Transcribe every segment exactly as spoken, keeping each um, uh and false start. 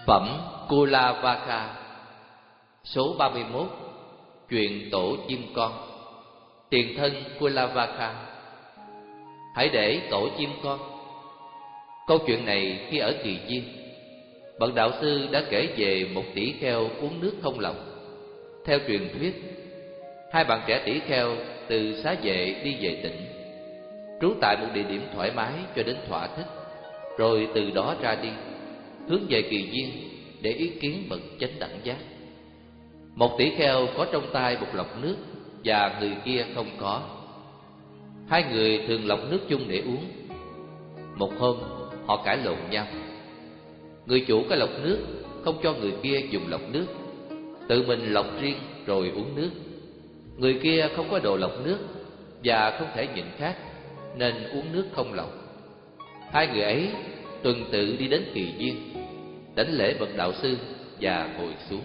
Phẩm Kulavaka. Số ba mươi mốt. Chuyện tổ chim con. Tiền thân Kulavaka. Hãy để tổ chim con. Câu chuyện này khi ở Kỳ Viên, bậc đạo sư đã kể về một tỷ kheo uống nước không lọc. Theo truyền thuyết, hai bạn trẻ tỷ kheo từ xá vệ đi về tỉnh, trú tại một địa điểm thoải mái cho đến thỏa thích, rồi từ đó ra đi hướng về Kỳ Viên để ý kiến bậc chánh đẳng giác. Một tỷ kheo có trong tay một lọc nước và người kia không có. Hai người thường lọc nước chung để uống. Một hôm họ cãi lộn nhau. Người chủ cái lọc nước không cho người kia dùng lọc nước, tự mình lọc riêng rồi uống nước. Người kia không có đồ lọc nước và không thể nhịn khát nên uống nước không lọc. Hai người ấy tuần tự đi đến Kỳ Viên, đảnh lễ bậc đạo sư và ngồi xuống.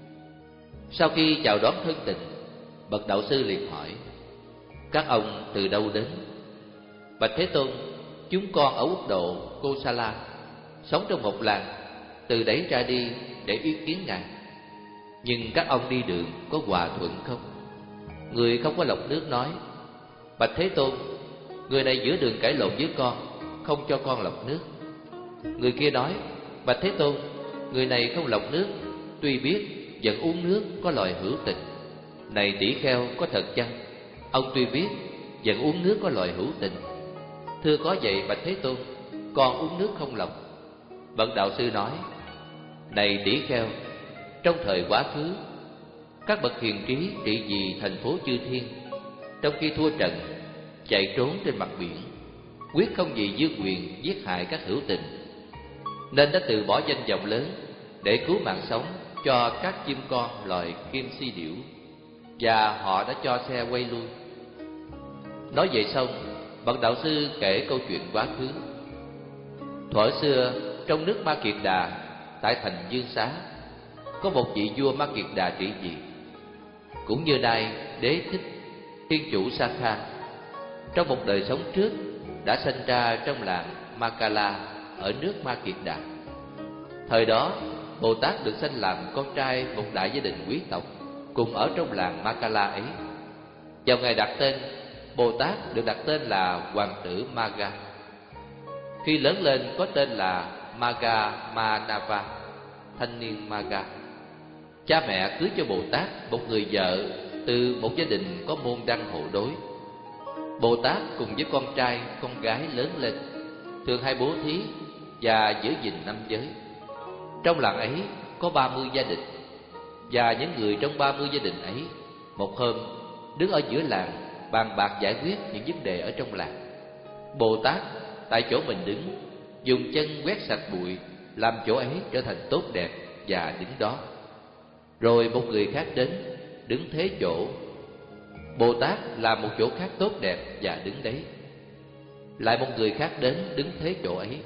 Sau khi chào đón thân tình, bậc đạo sư liền hỏi: các ông từ đâu đến? Bạch Thế Tôn, chúng con ở quốc độ Kosala, sống trong một làng, từ đấy ra đi để ý kiến ngài. Nhưng các ông đi đường có hòa thuận không? Người không có lọc nước nói: Bạch Thế Tôn, người này giữa đường cãi lộn với con, không cho con lọc nước. Người kia nói: Bạch Thế Tôn, người này không lọc nước, tuy biết vẫn uống nước có loài hữu tình. Này tỷ kheo, có thật chăng? Ông tuy biết vẫn uống nước có loài hữu tình. Thưa có vậy Bạch Thế Tôn, con uống nước không lọc. Bậc đạo sư nói: này tỷ kheo, trong thời quá khứ, các bậc hiền trí trị vì thành phố chư thiên, trong khi thua trận, chạy trốn trên mặt biển, quyết không vì dư quyền giết hại các hữu tình, nên đã từ bỏ danh vọng lớn để cứu mạng sống cho các chim con loài kim si điểu, và họ đã cho xe quay lui. Nói vậy xong, bậc đạo sư kể câu chuyện quá khứ. Thuở xưa, trong nước Ma Kiệt Đà, tại thành Dương Xá, có một vị vua Ma Kiệt Đà trị vì. Cũng như nay, Đế Thích, thiên chủ Sakha, trong một đời sống trước đã sinh ra trong làng Makala ở nước Ma Kiệt Đà. Thời đó, Bồ Tát được sanh làm con trai một đại gia đình quý tộc cùng ở trong làng Makala ấy. Vào ngày đặt tên, Bồ Tát được đặt tên là Hoàng tử Maga. Khi lớn lên có tên là Maga Manava, thanh niên Maga. Cha mẹ cưới cho Bồ Tát một người vợ từ một gia đình có môn đăng hộ đối. Bồ Tát cùng với con trai, con gái lớn lên, thường hay bố thí và giữ gìn năm giới. Trong làng ấy có ba mươi gia đình, và những người trong ba mươi gia đình ấy một hôm đứng ở giữa làng bàn bạc giải quyết những vấn đề ở trong làng. Bồ Tát tại chỗ mình đứng, dùng chân quét sạch bụi, làm chỗ ấy trở thành tốt đẹp và đứng đó. Rồi một người khác đến, đứng thế chỗ. Bồ Tát làm một chỗ khác tốt đẹp và đứng đấy. Lại một người khác đến, đứng thế chỗ ấy.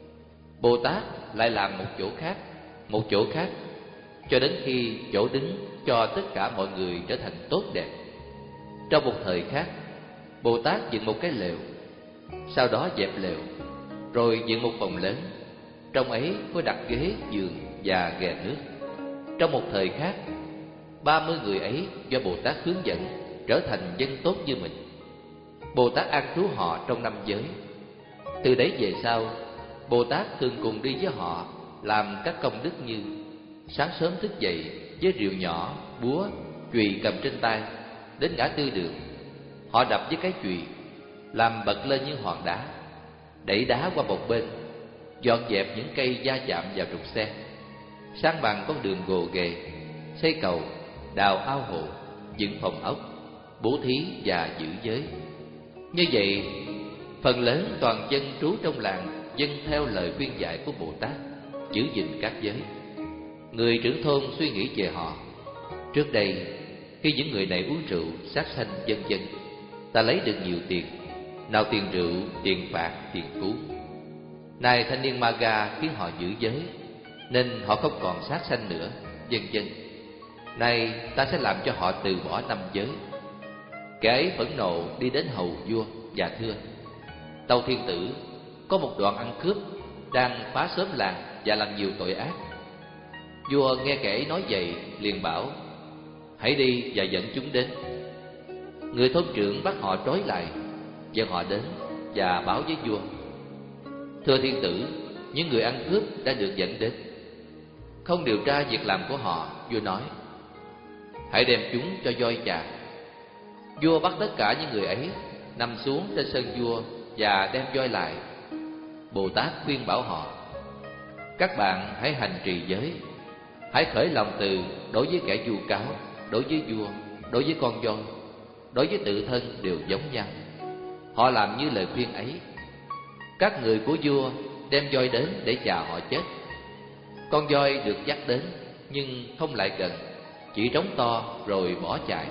Bồ Tát lại làm một chỗ khác, một chỗ khác, cho đến khi chỗ đứng cho tất cả mọi người trở thành tốt đẹp. Trong một thời khác, Bồ Tát dựng một cái lều, sau đó dẹp lều, rồi dựng một phòng lớn, trong ấy có đặt ghế, giường và ghè nước. Trong một thời khác, ba mươi người ấy do Bồ Tát hướng dẫn trở thành dân tốt như mình. Bồ Tát an trú họ trong năm giới. Từ đấy về sau, Bồ Tát thường cùng đi với họ làm các công đức như: sáng sớm thức dậy với rìu nhỏ, búa, chùy cầm trên tay, đến ngã tư đường, họ đập với cái chùy, làm bật lên những hòn đá, đẩy đá qua một bên, dọn dẹp những cây va chạm vào trục xe, san bằng con đường gồ ghề, xây cầu, đào ao hồ, dựng phòng ốc, bố thí và giữ giới. Như vậy, phần lớn toàn dân trú trong làng vâng theo lời khuyên dạy của Bồ Tát, giữ gìn các giới. Người trưởng thôn suy nghĩ về họ: trước đây, khi những người này uống rượu, sát sanh vân vân, ta lấy được nhiều tiền, nào tiền rượu, tiền phạt, tiền cứu. Nay thanh niên Maga khiến họ giữ giới, nên họ không còn sát sanh nữa, vân vân. Nay ta sẽ làm cho họ từ bỏ năm giới. Kẻ ấy phẫn nộ đi đến hầu vua và thưa: tâu thiên tử, có một đoạn ăn cướp đang phá xóm làng và làm nhiều tội ác. Vua nghe kẻ nói vậy liền bảo: hãy đi và dẫn chúng đến. Người thôn trưởng bắt họ trói lại, dẫn họ đến và báo với vua: thưa thiên tử, những người ăn cướp đã được dẫn đến. Không điều tra việc làm của họ, vua nói: hãy đem chúng cho voi chà. Vua bắt tất cả những người ấy nằm xuống trên sân vua và đem voi lại. Bồ Tát khuyên bảo họ: các bạn hãy hành trì giới, hãy khởi lòng từ đối với kẻ vu cáo, đối với vua, đối với con voi, đối với tự thân đều giống nhau. Họ làm như lời khuyên ấy. Các người của vua đem voi đến để chà họ chết. Con voi được dắt đến nhưng không lại gần, chỉ trống to rồi bỏ chạy.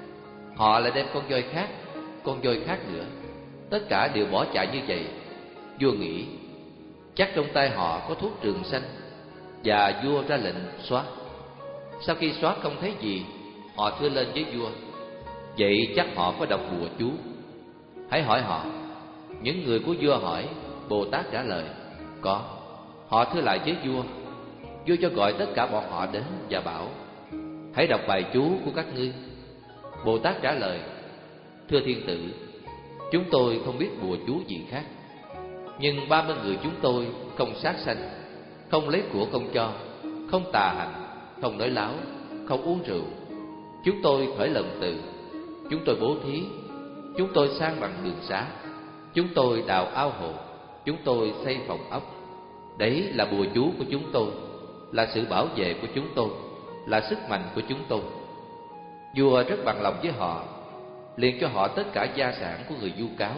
Họ lại đem con voi khác, con voi khác nữa. Tất cả đều bỏ chạy như vậy. Vua nghĩ chắc trong tay họ có thuốc trường sanh, và vua ra lệnh xóa. Sau khi xóa không thấy gì, họ thưa lên với vua: vậy chắc họ có đọc bùa chú. Hãy hỏi họ. Những người của vua hỏi, Bồ Tát trả lời: có. Họ thưa lại với vua. Vua cho gọi tất cả bọn họ đến và bảo: hãy đọc bài chú của các ngươi. Bồ Tát trả lời: thưa thiên tử, chúng tôi không biết bùa chú gì khác, nhưng ba mươi người chúng tôi không sát sanh, không lấy của không cho, không tà hành, không nói láo, không uống rượu. Chúng tôi khởi lòng từ, chúng tôi bố thí, chúng tôi san bằng đường xá, chúng tôi đào ao hồ, chúng tôi xây phòng ốc. Đấy là bùa chú của chúng tôi, là sự bảo vệ của chúng tôi, là sức mạnh của chúng tôi. Vua rất bằng lòng với họ, liền cho họ tất cả gia sản của người vu cáo,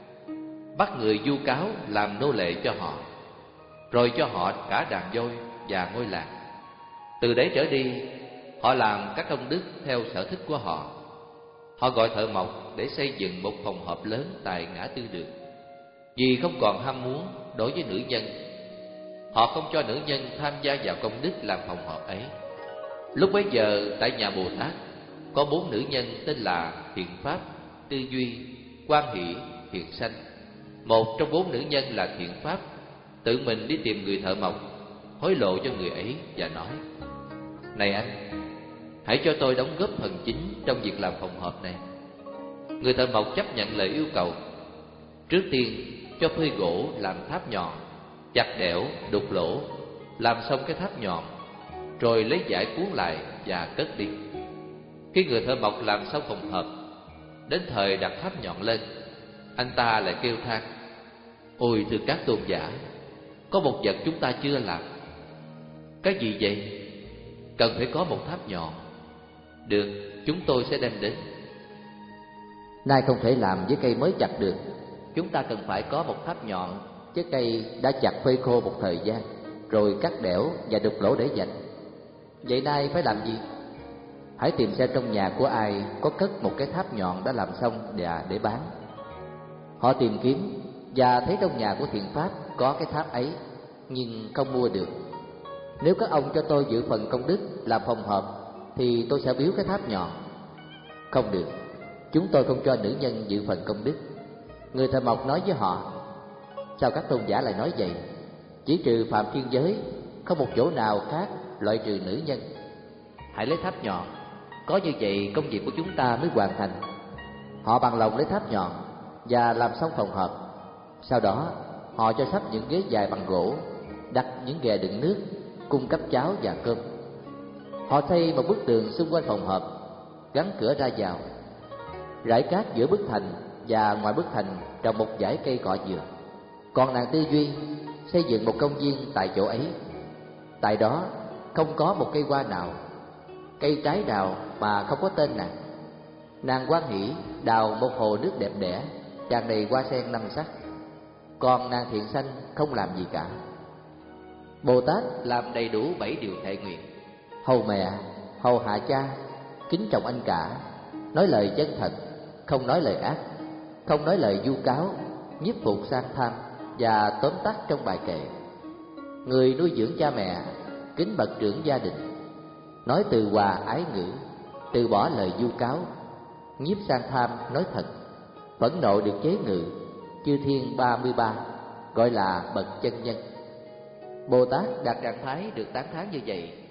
bắt người vu cáo làm nô lệ cho họ, rồi cho họ cả đàn voi và ngôi làng. Từ đấy trở đi, họ làm các công đức theo sở thích của họ. Họ gọi thợ mộc để xây dựng một phòng họp lớn tại ngã tư đường, vì không còn ham muốn đối với nữ nhân. Họ không cho nữ nhân tham gia vào công đức làm phòng họp ấy. Lúc bấy giờ tại nhà Bồ Tát có bốn nữ nhân tên là Thiện Pháp, Tư Duy, Quan Hỷ, Thiện Sanh. Một trong bốn nữ nhân là Thiện Pháp tự mình đi tìm người thợ mộc, hối lộ cho người ấy và nói: này anh, hãy cho tôi đóng góp phần chính trong việc làm phòng họp này. Người thợ mộc chấp nhận lời yêu cầu. Trước tiên cho phơi gỗ làm tháp nhọn, chặt đẽo, đục lỗ, làm xong cái tháp nhọn, rồi lấy vải cuốn lại và cất đi. Khi người thợ mộc làm xong phòng họp, đến thời đặt tháp nhọn lên, anh ta lại kêu than: ôi thưa các tôn giả, có một vật chúng ta chưa làm. Cái gì vậy? Cần phải có một tháp nhọn. Được, chúng tôi sẽ đem đến. Nay không thể làm với cây mới chặt được, chúng ta cần phải có một tháp nhọn với cây đã chặt phơi khô một thời gian, rồi cắt đẽo và đục lỗ để dành. Vậy nay phải làm gì? Hãy tìm xem trong nhà của ai có cất một cái tháp nhọn đã làm xong và để bán. Họ tìm kiếm và thấy trong nhà của Thiện Pháp có cái tháp ấy, nhưng không mua được. Nếu các ông cho tôi giữ phần công đức làm phòng họp, thì tôi sẽ biếu cái tháp nhọn. Không được, chúng tôi không cho nữ nhân giữ phần công đức. Người thợ mộc nói với họ: sao các tôn giả lại nói vậy? Chỉ trừ phạm thiên giới, không một chỗ nào khác loại trừ nữ nhân. Hãy lấy tháp nhọn, có như vậy công việc của chúng ta mới hoàn thành. Họ bằng lòng lấy tháp nhọn và làm xong phòng họp. Sau đó họ cho sắp những ghế dài bằng gỗ, đặt những ghè đựng nước, cung cấp cháo và cơm. Họ xây một bức tường xung quanh phòng họp, gắn cửa ra vào, rải cát giữa bức thành và ngoài bức thành trồng một dải cây cọ dừa. Còn nàng Tư Duy xây dựng một công viên tại chỗ ấy. Tại đó không có một cây hoa nào, cây trái nào mà không có tên nàng. Nàng Quan Hỷ đào một hồ nước đẹp đẽ, tràn đầy hoa sen năm sắc. Còn nàng Thiện Sanh không làm gì cả. Bồ Tát làm đầy đủ bảy điều thệ nguyện: hầu mẹ, hầu hạ cha, kính trọng anh cả, nói lời chân thật, không nói lời ác, không nói lời vu cáo, nhiếp phục sang tham và tóm tắt trong bài kệ. Người nuôi dưỡng cha mẹ, kính bậc trưởng gia đình, nói từ hòa ái ngữ, từ bỏ lời vu cáo, nhiếp sang tham nói thật, phẫn nộ được chế ngự, chư thiên ba mươi ba, gọi là bậc chân nhân. Bồ Tát đạt trạng thái được tán thán như vậy,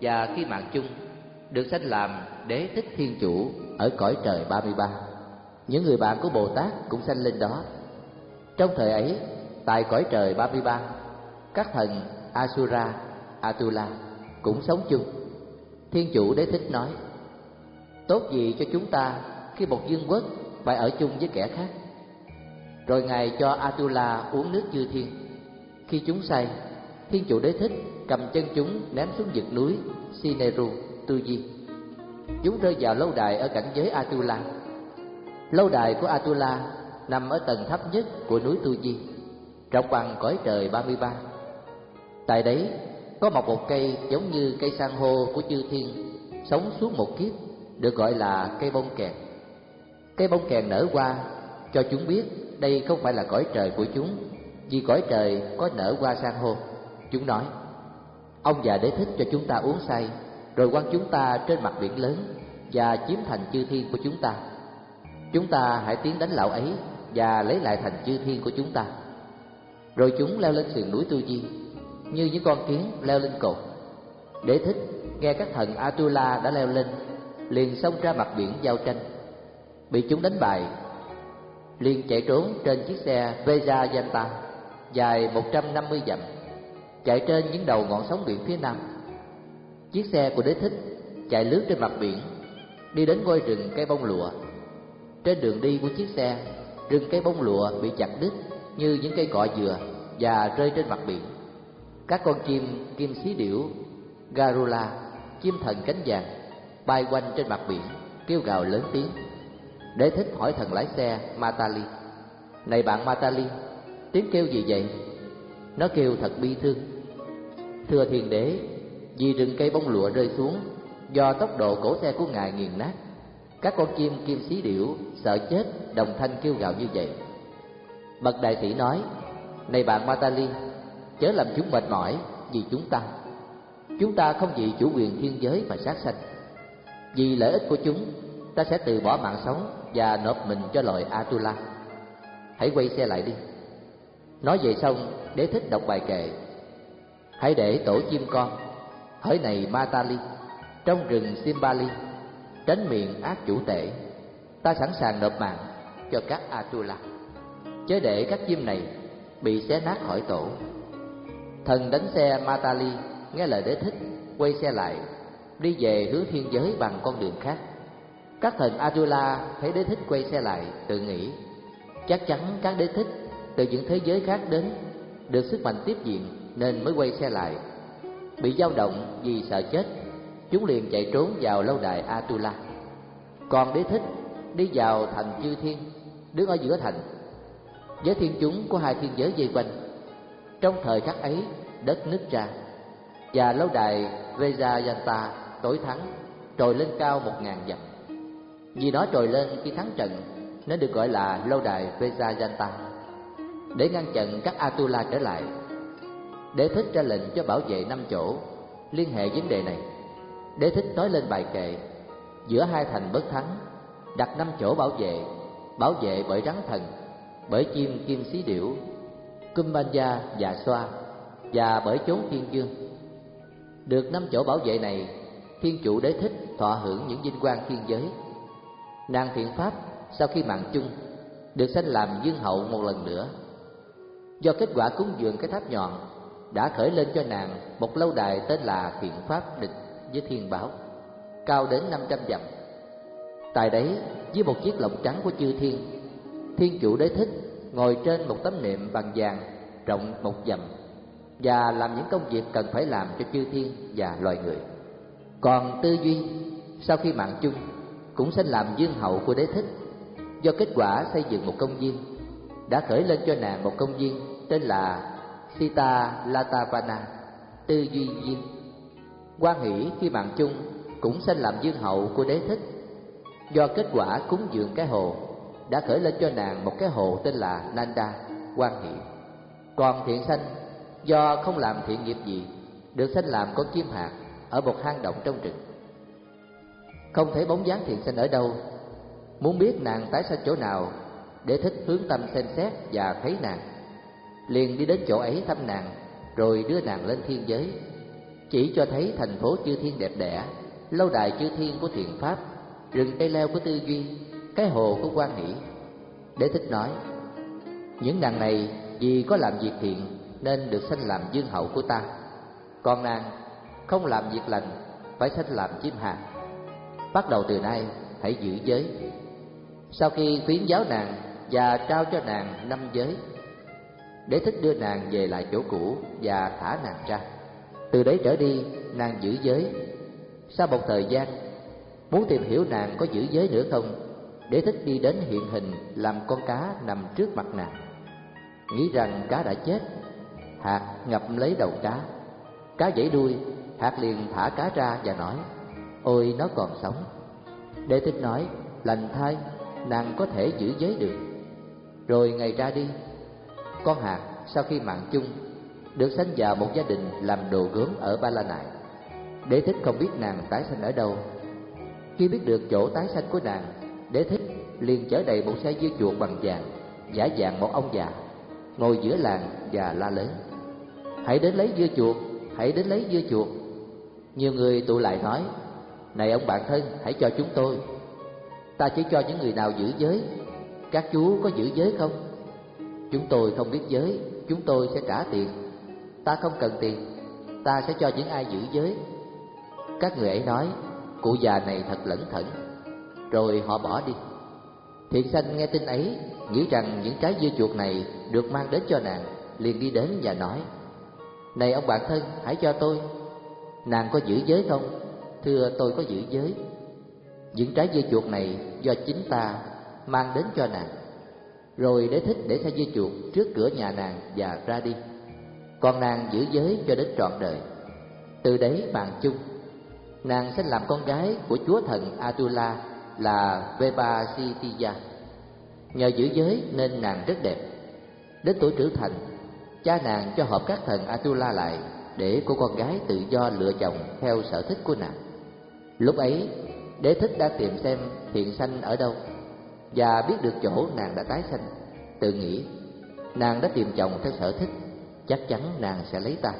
và khi mạng chung được sanh làm Đế Thích Thiên Chủ ở cõi trời ba mươi ba. Những người bạn của Bồ Tát cũng sanh lên đó. Trong thời ấy, tại cõi trời ba mươi ba, các thần Asura, Atula cũng sống chung. Thiên Chủ Đế Thích nói: tốt gì cho chúng ta khi một vương quốc phải ở chung với kẻ khác. Rồi Ngài cho Atula uống nước chư thiên. Khi chúng say, Thiên Chủ Đế Thích cầm chân chúng ném xuống vực núi Sineru, Tu Di. Chúng rơi vào lâu đài ở cảnh giới Atula. Lâu đài của Atula nằm ở tầng thấp nhất của núi Tu Di, rộng bằng cõi trời ba mươi ba. Tại đấy có một một cây giống như cây san hô của chư thiên, sống suốt một kiếp, được gọi là cây bông kèn. Cây bông kèn nở hoa cho chúng biết đây không phải là cõi trời của chúng, vì cõi trời có nở hoa san hô. Chúng nói: ông già Đế Thích cho chúng ta uống say, rồi quăng chúng ta trên mặt biển lớn và chiếm thành chư thiên của chúng ta. Chúng ta hãy tiến đánh lão ấy và lấy lại thành chư thiên của chúng ta. Rồi chúng leo lên sườn núi Tu Di như những con kiến leo lên cột. Đế Thích nghe các thần Atula đã leo lên, liền xông ra mặt biển giao tranh. Bị chúng đánh bại, liền chạy trốn trên chiếc xe Vejayanta dài một trăm năm mươi dặm, chạy trên những đầu ngọn sóng biển phía nam. Chiếc xe của Đế Thích chạy lướt trên mặt biển, đi đến ngôi rừng cây bông lụa. Trên đường đi của chiếc xe, rừng cây bông lụa bị chặt đứt như những cây cọ dừa và rơi trên mặt biển. Các con chim kim xí điểu Garula, chim thần cánh vàng, bay quanh trên mặt biển, kêu gào lớn tiếng. Đế Thích hỏi thần lái xe Matali: này bạn Matali, tiếng kêu gì vậy? Nó kêu thật bi thương. Thưa Thiên Đế, vì rừng cây bông lụa rơi xuống, do tốc độ cỗ xe của ngài nghiền nát, các con chim kim xí điểu sợ chết đồng thanh kêu gào như vậy. Bậc đại sĩ nói: này bạn Matali, chớ làm chúng mệt mỏi vì chúng ta. Chúng ta không vì chủ quyền thiên giới mà sát sanh. Vì lợi ích của chúng, ta sẽ từ bỏ mạng sống và nộp mình cho loài Atula. Hãy quay xe lại đi. Nói vậy xong, Đế Thích đọc bài kệ: hãy để tổ chim con, hỡi này Matali, trong rừng Simbali, tránh miệng ác chủ tể. Ta sẵn sàng nộp mạng cho các Atula, chớ để các chim này bị xé nát khỏi tổ. Thần đánh xe Matali nghe lời Đế Thích, quay xe lại, đi về hướng thiên giới bằng con đường khác. Các thần Atula thấy Đế Thích quay xe lại, tự nghĩ: chắc chắn các đế thích từ những thế giới khác đến, được sức mạnh tiếp diện nên mới quay xe lại. Bị dao động vì sợ chết, chúng liền chạy trốn vào lâu đài Atula. Còn đế thích đi vào thành chư thiên, đứng ở giữa thành. Với thiên chúng có hai thiên giới vây quanh. Trong thời khắc ấy, đất nứt ra và lâu đài Vejayanta tối thắng trồi lên cao một ngàn dặm. Vì nó trồi lên khi thắng trận nên được gọi là lâu đài Vejayanta. Để ngăn chặn các Atula trở lại, đế thích ra lệnh cho bảo vệ năm chỗ. Liên hệ vấn đề này, đế thích nói lên bài kệ: giữa hai thành bất thắng, đặt năm chỗ bảo vệ, bảo vệ bởi rắn thần, bởi chim kim xí điểu, Kumbanya và Xoa, và bởi chốn thiên dương. Được năm chỗ bảo vệ này, thiên chủ đế thích thọ hưởng những vinh quang thiên giới. Nàng thiện pháp sau khi mạng chung được sanh làm vương hậu một lần nữa. Do kết quả cúng dường cái tháp nhọn đã khởi lên cho nàng một lâu đài tên là Thiện Pháp Địch với thiên bảo, cao đến năm trăm dặm. Tại đấy, với một chiếc lọng trắng của chư thiên, thiên chủ đế thích ngồi trên một tấm nệm bằng vàng rộng một dặm và làm những công việc cần phải làm cho chư thiên và loài người. Còn Tư Duy sau khi mạng chung cũng sanh làm vương hậu của đế thích. Do kết quả xây dựng một công viên, đã khởi lên cho nàng một công viên tên là Sita Latavana, Tư Duy Viên. Quan Hỷ khi mạng chung cũng sanh làm vương hậu của đế thích. Do kết quả cúng dường cái hồ, đã khởi lên cho nàng một cái hồ tên là Nanda, Quan Hỷ. Còn Thiện Sanh do không làm thiện nghiệp gì, được sanh làm con chim hạt ở một hang động trong rừng. Không thấy bóng dáng Thiện Sanh ở đâu. Muốn biết nàng tái sanh chỗ nào, đế thích hướng tâm xem xét và thấy nàng, liền đi đến chỗ ấy thăm nàng, rồi đưa nàng lên thiên giới. chỉ cho thấy thành phố chư thiên đẹp đẽ, lâu đài chư thiên của thiện pháp, rừng cây leo của tư duy, cái hồ của quan hỷ. Đế thích nói, những nàng này vì có làm việc thiện nên được sanh làm dương hậu của ta, còn nàng không làm việc lành phải sanh làm chim hạt. Bắt đầu từ nay hãy giữ giới. Sau khi khuyến giáo nàng và trao cho nàng năm giới, Đế thích đưa nàng về lại chỗ cũ và thả nàng ra. Từ đấy trở đi nàng giữ giới. Sau một thời gian, muốn tìm hiểu nàng có giữ giới nữa không, Đế thích đi đến hiện hình làm con cá nằm trước mặt nàng. Nghĩ rằng cá đã chết, hạt ngậm lấy đầu cá. Cá giãy đuôi, hạt liền thả cá ra và nói, ôi nó còn sống. Đế thích nói, lành thay, nàng có thể giữ giới được. Rồi ngày ra đi, con hạt sau khi mạng chung được sanh vào một gia đình làm đồ gốm ở Ba La Nại. Đế thích không biết nàng tái sanh ở đâu. Khi biết được chỗ tái sanh của nàng, Đế thích liền chở đầy một xe dưa chuột bằng vàng, giả dạng một ông già, ngồi giữa làng và la lớn, hãy đến lấy dưa chuột, hãy đến lấy dưa chuột. Nhiều người tụ lại nói, này ông bạn thân, hãy cho chúng tôi. Ta chỉ cho những người nào giữ giới. Các chú có giữ giới không? Chúng tôi không biết giới, chúng tôi sẽ trả tiền. Ta không cần tiền, ta sẽ cho những ai giữ giới. Các người ấy nói, cụ già này thật lẩn thẩn. Rồi họ bỏ đi. Thiện sanh nghe tin ấy, nghĩ rằng những trái dưa chuột này được mang đến cho nàng, liền đi đến và nói, này ông bạn thân, hãy cho tôi. Nàng có giữ giới không? Thưa, tôi có giữ giới. Những trái dưa chuột này do chính ta mang đến cho nàng. Rồi Đế thích để xe dưa chuột trước cửa nhà nàng và ra đi. Còn nàng giữ giới cho đến trọn đời. Từ đấy bàn chung, nàng sẽ làm con gái của chúa thần Atula là Vebasitiya. Nhờ giữ giới nên nàng rất đẹp. Đến tuổi trưởng thành, cha nàng cho họp các thần Atula lại để cô con gái tự do lựa chồng theo sở thích của nàng. Lúc ấy, Đế thích đã tìm xem thiện sanh ở đâu và biết được chỗ nàng đã tái sanh. Tự nghĩ, nàng đã tìm chồng theo sở thích, chắc chắn nàng sẽ lấy ta.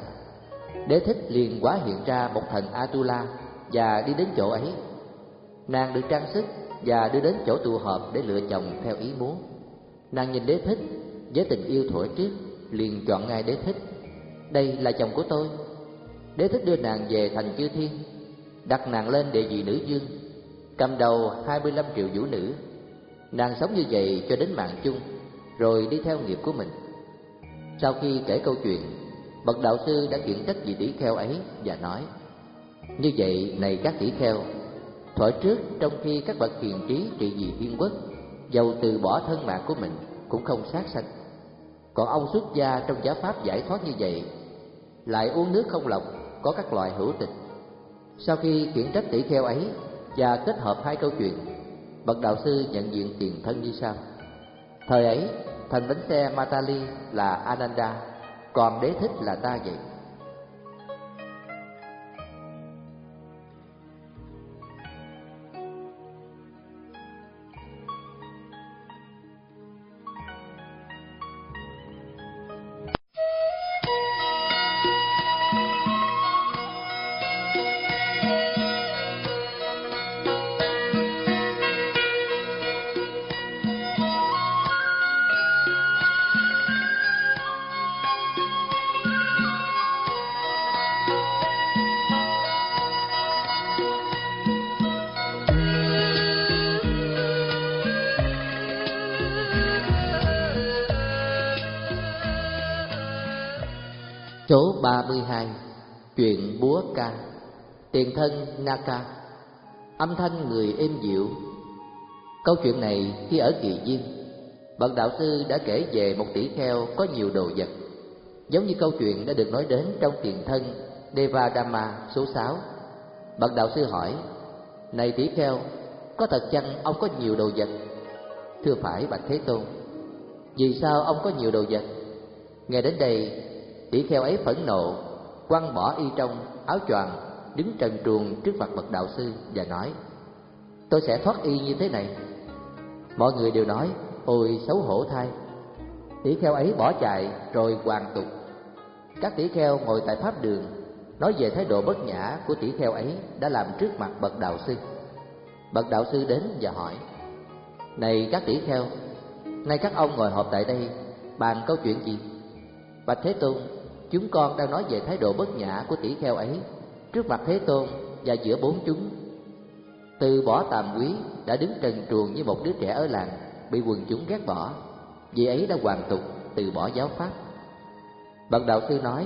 Đế thích liền hóa hiện ra một thần Atula và đi đến chỗ ấy. Nàng được trang sức và đưa đến chỗ tụ họp để lựa chồng theo ý muốn. Nàng nhìn Đế thích với tình yêu thuở trước, liền chọn ngay Đế thích. Đây là chồng của tôi. Đế thích đưa nàng về thành chư thiên, đặt nàng lên địa vị nữ vương, cầm đầu hai mươi lăm triệu vũ nữ. Nàng sống như vậy cho đến mạng chung, rồi đi theo nghiệp của mình. Sau khi kể câu chuyện, bậc đạo sư đã khiển trách vị tỷ kheo ấy và nói, như vậy này các tỷ kheo, thuở trước trong khi các bậc hiền trí trị vì thiên quốc, dầu từ bỏ thân mạng của mình cũng không sát sanh. Còn ông xuất gia trong giáo pháp giải thoát như vậy, lại uống nước không lọc, có các loại hữu tịch. Sau khi khiển trách tỷ kheo ấy và kết hợp hai câu chuyện, bậc đạo sư nhận diện tiền thân như sau. Thời ấy, thần bánh xe Matali là Ananda, còn Đế thích là ta vậy. Số ba mươi hai. Chuyện búa ca. Tiền thân Naka. Âm thanh người êm dịu. Câu chuyện này khi ở Kỳ Viên, bậc đạo sư đã kể về một tỷ kheo có nhiều đồ vật, giống như câu chuyện đã được nói đến trong Tiền thân Devadama số sáu. Bậc đạo sư hỏi, này tỷ kheo, có thật chăng ông có nhiều đồ vật? Thưa phải bạch Thế Tôn. Vì sao ông có nhiều đồ vật? Nghe đến đây, tỷ kheo ấy phẫn nộ, quăng bỏ y trong áo choàng, đứng trần truồng trước mặt bậc đạo sư và nói, tôi sẽ thoát y như thế này. Mọi người đều nói, ôi xấu hổ thay. Tỷ kheo ấy bỏ chạy rồi hoàn tục. Các tỷ kheo ngồi tại pháp đường, nói về thái độ bất nhã của tỷ kheo ấy đã làm trước mặt bậc đạo sư. Bậc đạo sư đến và hỏi: Này các tỷ kheo, nay các ông ngồi họp tại đây bàn câu chuyện gì? Bạch Thế Tôn, chúng con đang nói về thái độ bất nhã của tỷ kheo ấy trước mặt Thế Tôn và giữa bốn chúng. Từ bỏ tàm quý đã đứng trần truồng như một đứa trẻ ở làng, bị quần chúng ghét bỏ. Vì ấy đã hoàn tục từ bỏ giáo pháp. Bậc đạo sư nói: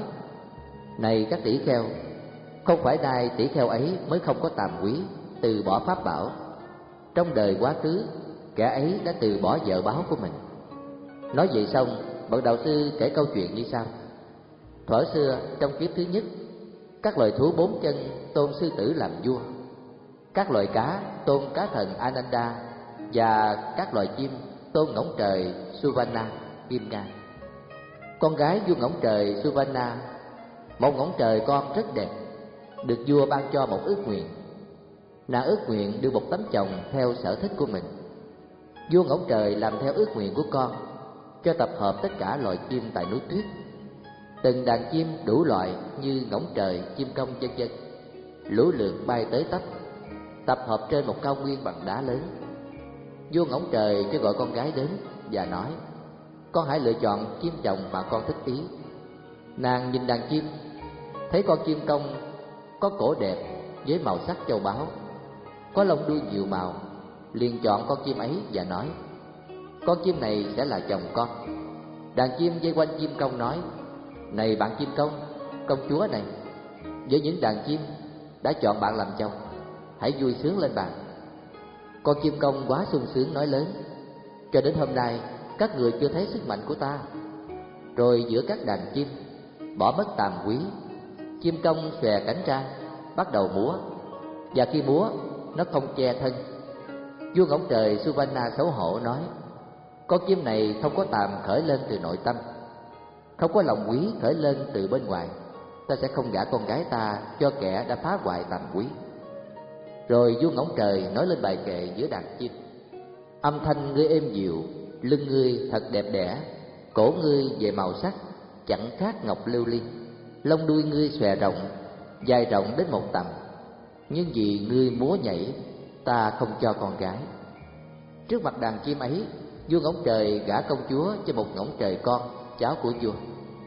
Này các tỷ kheo, không phải nay tỷ kheo ấy mới không có tàm quý, từ bỏ pháp bảo. Trong đời quá khứ, kẻ ấy đã từ bỏ vợ báo của mình. Nói vậy xong, bậc đạo sư kể câu chuyện như sau: Thuở xưa trong kiếp thứ nhất, các loài thú bốn chân tôn sư tử làm vua, các loài cá tôn cá thần Ananda, và các loài chim tôn ngỗng trời Suvarna Kim Nga. Con gái vua ngỗng trời Suvarna, một ngỗng trời con rất đẹp, được vua ban cho một ước nguyện. Nàng ước nguyện được một tấm chồng theo sở thích của mình. Vua ngỗng trời làm theo ước nguyện của con, cho tập hợp tất cả loài chim tại núi tuyết. Từng đàn chim đủ loại như ngỗng trời, chim công vân vân lũ lượt bay tới tấp, tập hợp trên một cao nguyên bằng đá lớn. Vua ngỗng trời cho gọi con gái đến và nói: Con hãy lựa chọn chim chồng mà con thích ý. Nàng nhìn đàn chim, thấy con chim công có cổ đẹp với màu sắc châu báu, có lông đuôi nhiều màu, liền chọn con chim ấy và nói: Con chim này sẽ là chồng con. Đàn chim vây quanh chim công nói: Này bạn chim công, công chúa này, với những đàn chim đã chọn bạn làm chồng, hãy vui sướng lên bạn. Con chim công quá sung sướng nói lớn: Cho đến hôm nay các người chưa thấy sức mạnh của ta. Rồi giữa các đàn chim bỏ mất tàm quý, chim công xòe cánh ra bắt đầu múa, và khi múa nó không che thân. Vua ngỗng trời Suvarna xấu hổ nói: Con chim này không có tàm khởi lên từ nội tâm, không có lòng quý khởi lên từ bên ngoài. Ta sẽ không gả con gái ta cho kẻ đã phá hoại tàm quý. Rồi vua ngỗng trời nói lên bài kệ giữa đàn chim: Âm thanh ngươi êm dịu, lưng ngươi thật đẹp đẽ, cổ ngươi về màu sắc chẳng khác ngọc lưu ly, lông đuôi ngươi xòe rộng, dài rộng đến một tầm. Nhưng vì ngươi múa nhảy, ta không cho con gái. Trước mặt đàn chim ấy, vua ngỗng trời gả công chúa cho một ngỗng trời con, cháu của vua.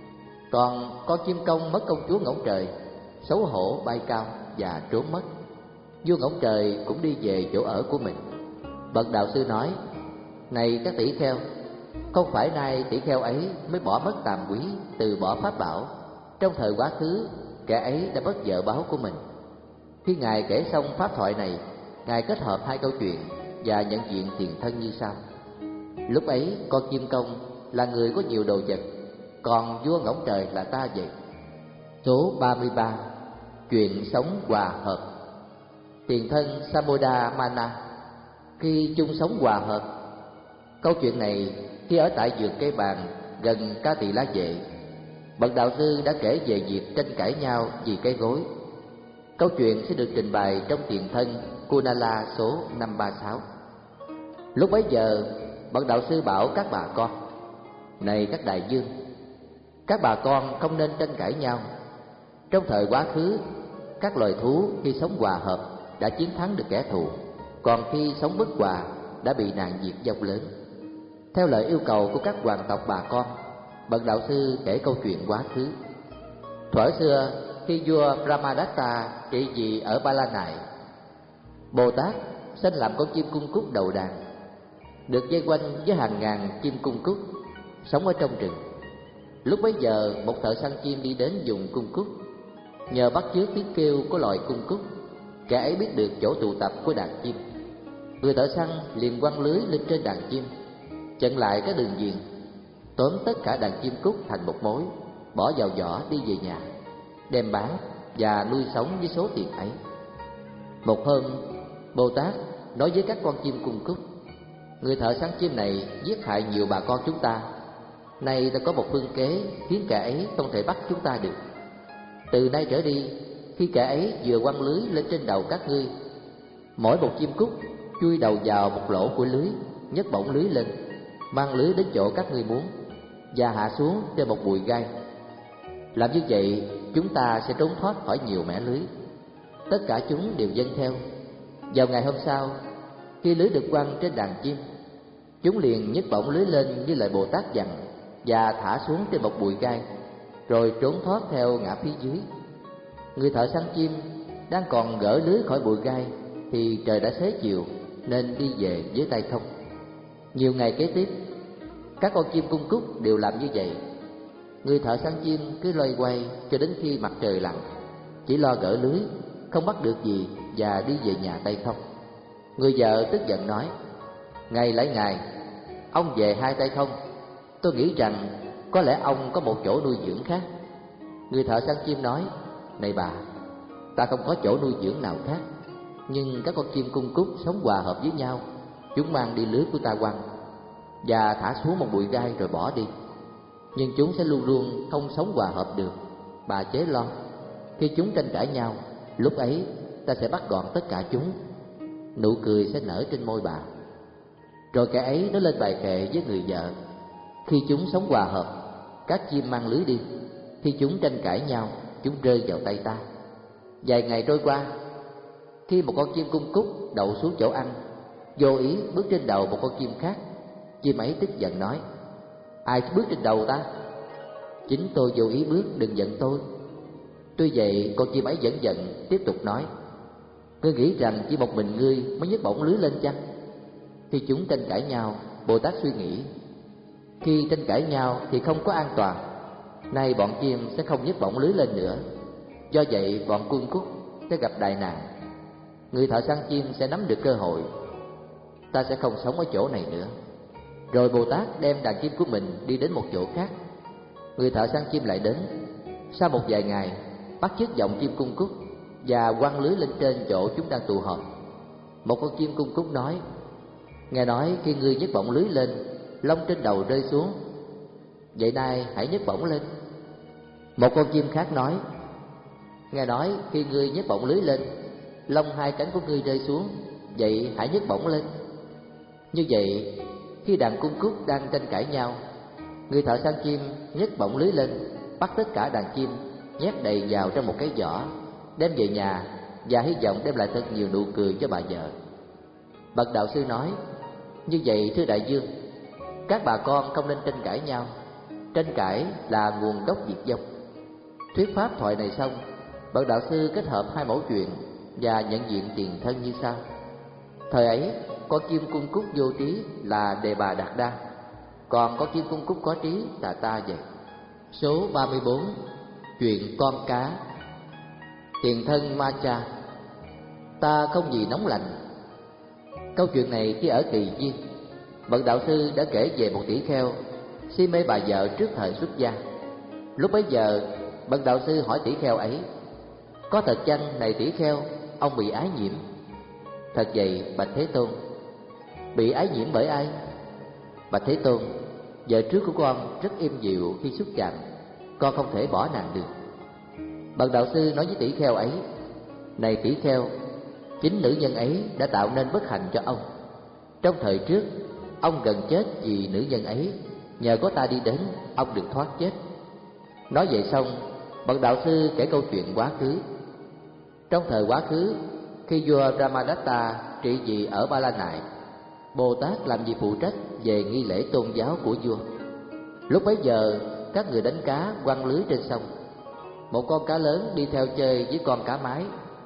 Còn con chim công mất công chúa ngỗng trời, xấu hổ bay cao và trốn mất. Vua ngỗng trời cũng đi về chỗ ở của mình. Bậc đạo sư nói: Này các tỷ kheo, không phải nay tỷ kheo ấy mới bỏ mất tàm quý, từ bỏ pháp bảo. Trong thời quá khứ, kẻ ấy đã mất vợ báo của mình. Khi Ngài kể xong pháp thoại này, Ngài kết hợp hai câu chuyện và nhận diện tiền thân như sau. Lúc ấy con chim công là người có nhiều đồ vật, còn vua ngỗng trời là ta vậy. Số ba mươi ba. Chuyện sống hòa hợp. Tiền thân Samoda Mana khi chung sống hòa hợp. Câu chuyện này khi ở tại vườn cây bàn gần Ca Tỳ La Vệ, bậc đạo sư đã kể về việc tranh cãi nhau vì cây gối. Câu chuyện sẽ được trình bày trong tiền thân Kunala số năm ba sáu. Lúc bấy giờ, bậc đạo sư bảo các bà con: Này các đại dương, các bà con không nên tranh cãi nhau. Trong thời quá khứ, các loài thú khi sống hòa hợp đã chiến thắng được kẻ thù, còn khi sống bất hòa đã bị nạn diệt vong lớn. Theo lời yêu cầu của các hoàng tộc bà con, bậc đạo sư kể câu chuyện quá khứ. Thuở xưa, khi vua Brahmadatta trị vì ở Ba La Nại, Bồ Tát sinh làm con chim cung cúc đầu đàn, được vây quanh với hàng ngàn chim cung cúc sống ở trong rừng. Lúc bấy giờ, một thợ săn chim đi đến vùng cung cúc. Nhờ bắt chước tiếng kêu của loài cung cúc, kẻ ấy biết được chỗ tụ tập của đàn chim. Người thợ săn liền quăng lưới lên trên đàn chim, chặn lại các đường viền, tóm tất cả đàn chim cúc thành một mối, bỏ vào giỏ đi về nhà, đem bán và nuôi sống với số tiền ấy. Một hôm, Bồ Tát nói với các con chim cung cúc: Người thợ săn chim này giết hại nhiều bà con chúng ta. Nay đã có một phương kế khiến kẻ ấy không thể bắt chúng ta được. Từ nay trở đi, khi kẻ ấy vừa quăng lưới lên trên đầu các ngươi, mỗi một chim cúc chui đầu vào một lỗ của lưới, nhấc bổng lưới lên, mang lưới đến chỗ các ngươi muốn và hạ xuống trên một bụi gai. Làm như vậy chúng ta sẽ trốn thoát khỏi nhiều mẻ lưới. Tất cả chúng đều dâng theo. Vào ngày hôm sau, khi lưới được quăng trên đàn chim, chúng liền nhấc bổng lưới lên như lời Bồ Tát dặn và thả xuống trên một bụi gai, rồi trốn thoát theo ngã phía dưới. Người thợ săn chim đang còn gỡ lưới khỏi bụi gai thì trời đã xế chiều, nên đi về với tay không. Nhiều ngày kế tiếp, các con chim cung cúc đều làm như vậy. Người thợ săn chim cứ loay hoay cho đến khi mặt trời lặn, chỉ lo gỡ lưới, không bắt được gì và đi về nhà tay không. Người vợ tức giận nói: ngày lấy ngày, ông về hai tay không. Tôi nghĩ rằng có lẽ ông có một chỗ nuôi dưỡng khác. Người thợ săn chim nói: này bà, ta không có chỗ nuôi dưỡng nào khác, nhưng các con chim cung cúc sống hòa hợp với nhau. Chúng mang đi lưới của ta quăng và thả xuống một bụi gai rồi bỏ đi, nhưng chúng sẽ luôn luôn không sống hòa hợp được. Bà chế lo, khi chúng tranh cãi nhau, lúc ấy ta sẽ bắt gọn tất cả chúng. Nụ cười sẽ nở trên môi bà. Rồi kẻ ấy nói lên bài kệ với người vợ: khi chúng sống hòa hợp, các chim mang lưới đi. Khi chúng tranh cãi nhau, chúng rơi vào tay ta. Vài ngày trôi qua, khi một con chim cung cúc đậu xuống chỗ ăn, vô ý bước trên đầu một con chim khác. Chim ấy tức giận nói: ai bước trên đầu ta? Chính tôi vô ý bước, đừng giận tôi. Tuy vậy, con chim ấy vẫn giận, tiếp tục nói: ngươi nghĩ rằng chỉ một mình ngươi mới nhấc bổng lưới lên chăng? Khi chúng tranh cãi nhau, Bồ Tát suy nghĩ: khi tranh cãi nhau thì không có an toàn. Nay bọn chim sẽ không nhấc bổng lưới lên nữa, do vậy bọn cung cúc sẽ gặp đại nạn. Người thợ săn chim sẽ nắm được cơ hội. Ta sẽ không sống ở chỗ này nữa. Rồi Bồ Tát đem đàn chim của mình đi đến một chỗ khác. Người thợ săn chim lại đến. Sau một vài ngày, bắt chước giọng chim cung cúc và quăng lưới lên trên chỗ chúng đang tụ họp. Một con chim cung cúc nói: nghe nói khi ngươi nhấc bổng lưới lên, lông trên đầu rơi xuống, vậy nay hãy nhấc bổng lên. Một con chim khác nói: nghe nói khi ngươi nhấc bổng lưới lên, lông hai cánh của ngươi rơi xuống, vậy hãy nhấc bổng lên. Như vậy, khi đàn cung cúc đang tranh cãi nhau, người thợ săn chim nhấc bổng lưới lên, bắt tất cả đàn chim, nhét đầy vào trong một cái giỏ, đem về nhà và hy vọng đem lại thật nhiều nụ cười cho bà vợ. Bậc đạo sư nói: như vậy thưa đại dương, các bà con không nên tranh cãi nhau. Tranh cãi là nguồn gốc diệt vong. Thuyết pháp thoại này xong, bậc đạo sư kết hợp hai mẫu chuyện và nhận diện tiền thân như sau. Thời ấy, con chim cung cúc vô trí là Đề Bà Đạt Đa, còn con chim cung cúc có trí là ta vậy. Số ba mươi bốn. Chuyện con cá. Tiền thân Ma Cha. Ta không gì nóng lạnh. Câu chuyện này khi ở Kỳ Viên, bậc đạo sư đã kể về một tỷ kheo si mê bà vợ trước thời xuất gia. Lúc bấy giờ, bậc đạo sư hỏi tỷ kheo ấy: có thật chăng này tỷ kheo, ông bị ái nhiễm? Thật vậy, bạch Thế Tôn. Bị ái nhiễm bởi ai? Bạch Thế Tôn, vợ trước của con rất êm dịu khi xúc chạm, con không thể bỏ nàng được. Bậc đạo sư nói với tỷ kheo ấy: này tỷ kheo, chính nữ nhân ấy đã tạo nên bất hạnh cho ông. Trong thời trước, ông gần chết vì nữ nhân ấy, nhờ có ta đi đến, ông được thoát chết. Nói vậy xong, bậc đạo sư kể câu chuyện quá khứ. Trong thời quá khứ, khi vua Ramadatta trị vì ở Ba La Nại, Bồ Tát làm việc phụ trách về nghi lễ tôn giáo của vua. Lúc bấy giờ, các người đánh cá quăng lưới trên sông. Một con cá lớn đi theo chơi với con cá mái,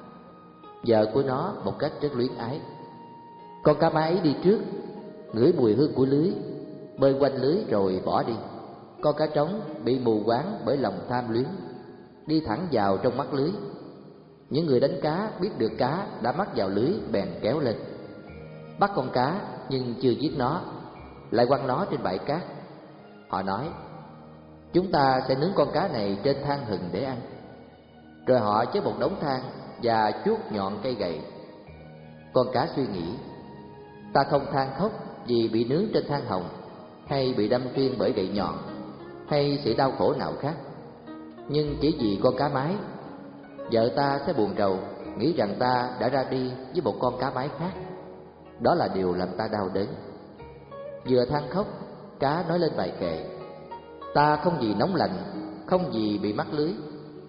vợ của nó một cách rất luyến ái. Con cá mái ấy đi trước, ngửi mùi hương của lưới, bơi quanh lưới rồi bỏ đi. Con cá trống bị mù quáng bởi lòng tham luyến, đi thẳng vào trong mắt lưới. Những người đánh cá biết được cá đã mắc vào lưới bèn kéo lên, bắt con cá nhưng chưa giết nó, lại quăng nó trên bãi cát. Họ nói: chúng ta sẽ nướng con cá này trên than hừng để ăn. Rồi họ chế một đống than và chuốt nhọn cây gậy. Con cá suy nghĩ: ta không than khóc vì bị nướng trên than hồng, hay bị đâm xuyên bởi gậy nhọn, hay sự đau khổ nào khác, nhưng chỉ vì con cá mái. Vợ ta sẽ buồn rầu, nghĩ rằng ta đã ra đi với một con cá mái khác. Đó là điều làm ta đau đớn. Vừa than khóc, cá nói lên bài kệ: ta không gì nóng lạnh, không gì bị mắc lưới.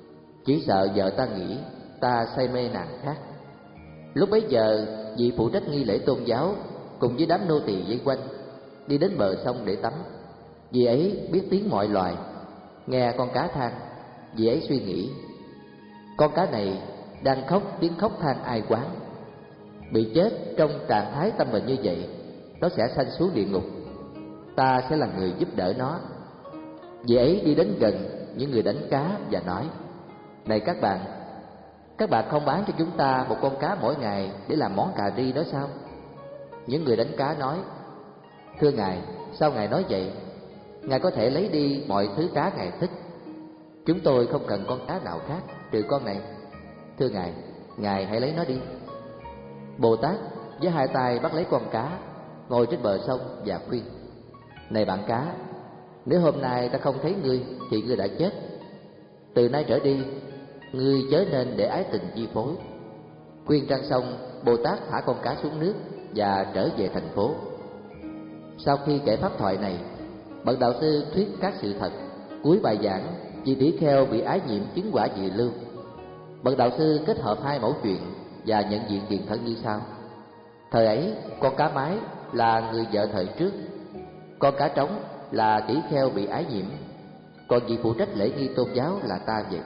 chỉ sợ vợ ta nghĩ ta say mê nàng khác. Lúc bấy giờ, vị phụ trách nghi lễ tôn giáo cùng với đám nô tỳ vây quanh đi đến bờ sông để tắm. Vị ấy biết tiếng mọi loài, nghe con cá than, vị ấy suy nghĩ: con cá này đang khóc tiếng khóc than ai quán. Bị chết trong trạng thái tâm bệnh như vậy, nó sẽ sanh xuống địa ngục. Ta sẽ là người giúp đỡ nó. Vị ấy đi đến gần những người đánh cá và nói: này các bạn, các bạn không bán cho chúng ta một con cá mỗi ngày để làm món cà ri đó sao? Những người đánh cá nói: thưa ngài, sao ngài nói vậy? Ngài có thể lấy đi mọi thứ cá ngài thích. Chúng tôi không cần con cá nào khác trừ con này. Thưa ngài, ngài hãy lấy nó đi. Bồ Tát với hai tay bắt lấy con cá, ngồi trên bờ sông và khuyên: này bạn cá, nếu hôm nay ta không thấy ngươi thì ngươi đã chết. Từ nay trở đi, ngươi chớ nên để ái tình chi phối. Khuyên trang xong, Bồ Tát thả con cá xuống nước và trở về thành phố. Sau khi kể pháp thoại này, bậc đạo sư thuyết các sự thật. Cuối bài giảng, vị tỷ kheo bị ái nhiễm chứng quả dự lưu. Bậc đạo sư kết hợp hai mẫu chuyện và nhận diện tiền thân như sau. Thời ấy, con cá mái là người vợ thời trước, con cá trống là tỷ kheo bị ái nhiễm, còn vị phụ trách lễ nghi tôn giáo là ta vậy.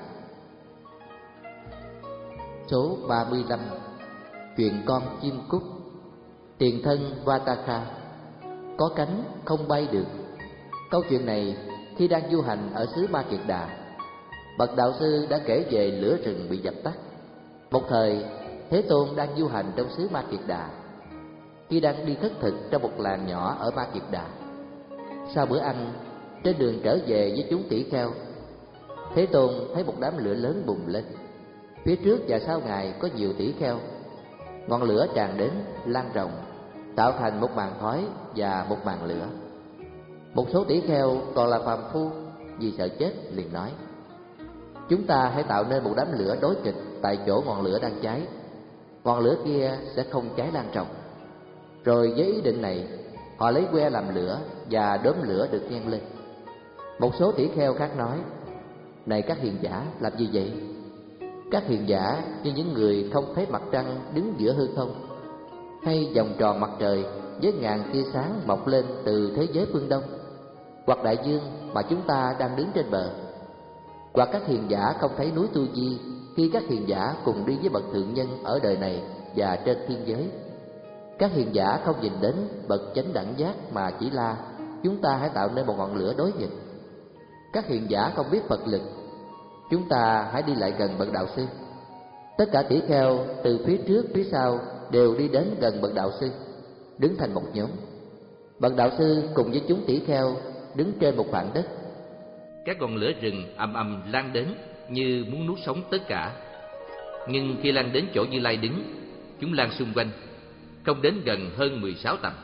Số ba mươi lăm. Chuyện con chim cút. Tiền thân Vataka. Có cánh không bay được. Câu chuyện này khi đang du hành ở xứ Ma Kiệt Đà, bậc đạo sư đã kể về lửa rừng bị dập tắt. Một thời, Thế Tôn đang du hành trong xứ Ma Kiệt Đà. Khi đang đi khất thực trong một làng nhỏ ở Ma Kiệt Đà, sau bữa ăn, trên đường trở về với chúng tỷ kheo, Thế Tôn thấy một đám lửa lớn bùng lên. Phía trước và sau ngài có nhiều tỷ kheo. Ngọn lửa tràn đến, lan rộng, tạo thành một màn khói và một màn lửa. Một số tỷ kheo còn là phàm phu, vì sợ chết liền nói: chúng ta hãy tạo nên một đám lửa đối kịch tại chỗ ngọn lửa đang cháy. Ngọn lửa kia sẽ không cháy lan rộng. Rồi với ý định này, họ lấy que làm lửa và đốm lửa được nhen lên. Một số tỷ kheo khác nói: này các hiền giả, làm gì vậy? Các hiền giả như những người không thấy mặt trăng đứng giữa hư không, hay vòng tròn mặt trời với ngàn tia sáng mọc lên từ thế giới phương Đông, hoặc đại dương mà chúng ta đang đứng trên bờ. Hoặc các hiền giả không thấy núi Tu Di khi các hiền giả cùng đi với bậc thượng nhân ở đời này và trên thiên giới. Các hiền giả không nhìn đến bậc chánh đẳng giác mà chỉ la: chúng ta hãy tạo nên một ngọn lửa đối nghịch. Các hiền giả không biết Phật lực, chúng ta hãy đi lại gần bậc đạo sư. Tất cả tỷ kheo từ phía trước phía sau đều đi đến gần bậc đạo sư, đứng thành một nhóm. Bậc đạo sư cùng với chúng tỷ kheo đứng trên một khoảng đất. Các ngọn lửa rừng ầm ầm lan đến như muốn nuốt sống tất cả. Nhưng khi lan đến chỗ Như Lai đứng, chúng lan xung quanh, không đến gần hơn mười sáu tầng.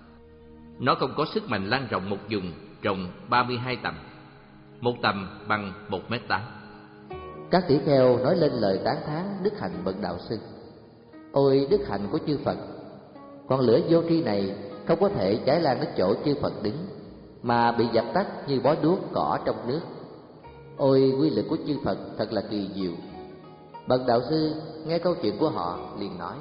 Nó không có sức mạnh lan rộng một vùng rộng ba mươi hai tầng, một tầm bằng một mét tám. Các tỷ kheo nói lên lời tán thán đức hạnh bậc đạo sư. Ôi đức hạnh của chư Phật! Ngọn lửa vô tri này không có thể cháy lan đến chỗ chư Phật đứng, mà bị dập tắt như bó đuốc cỏ trong nước. Ôi quy lực của chư Phật thật là kỳ diệu! Bậc đạo sư nghe câu chuyện của họ liền nói: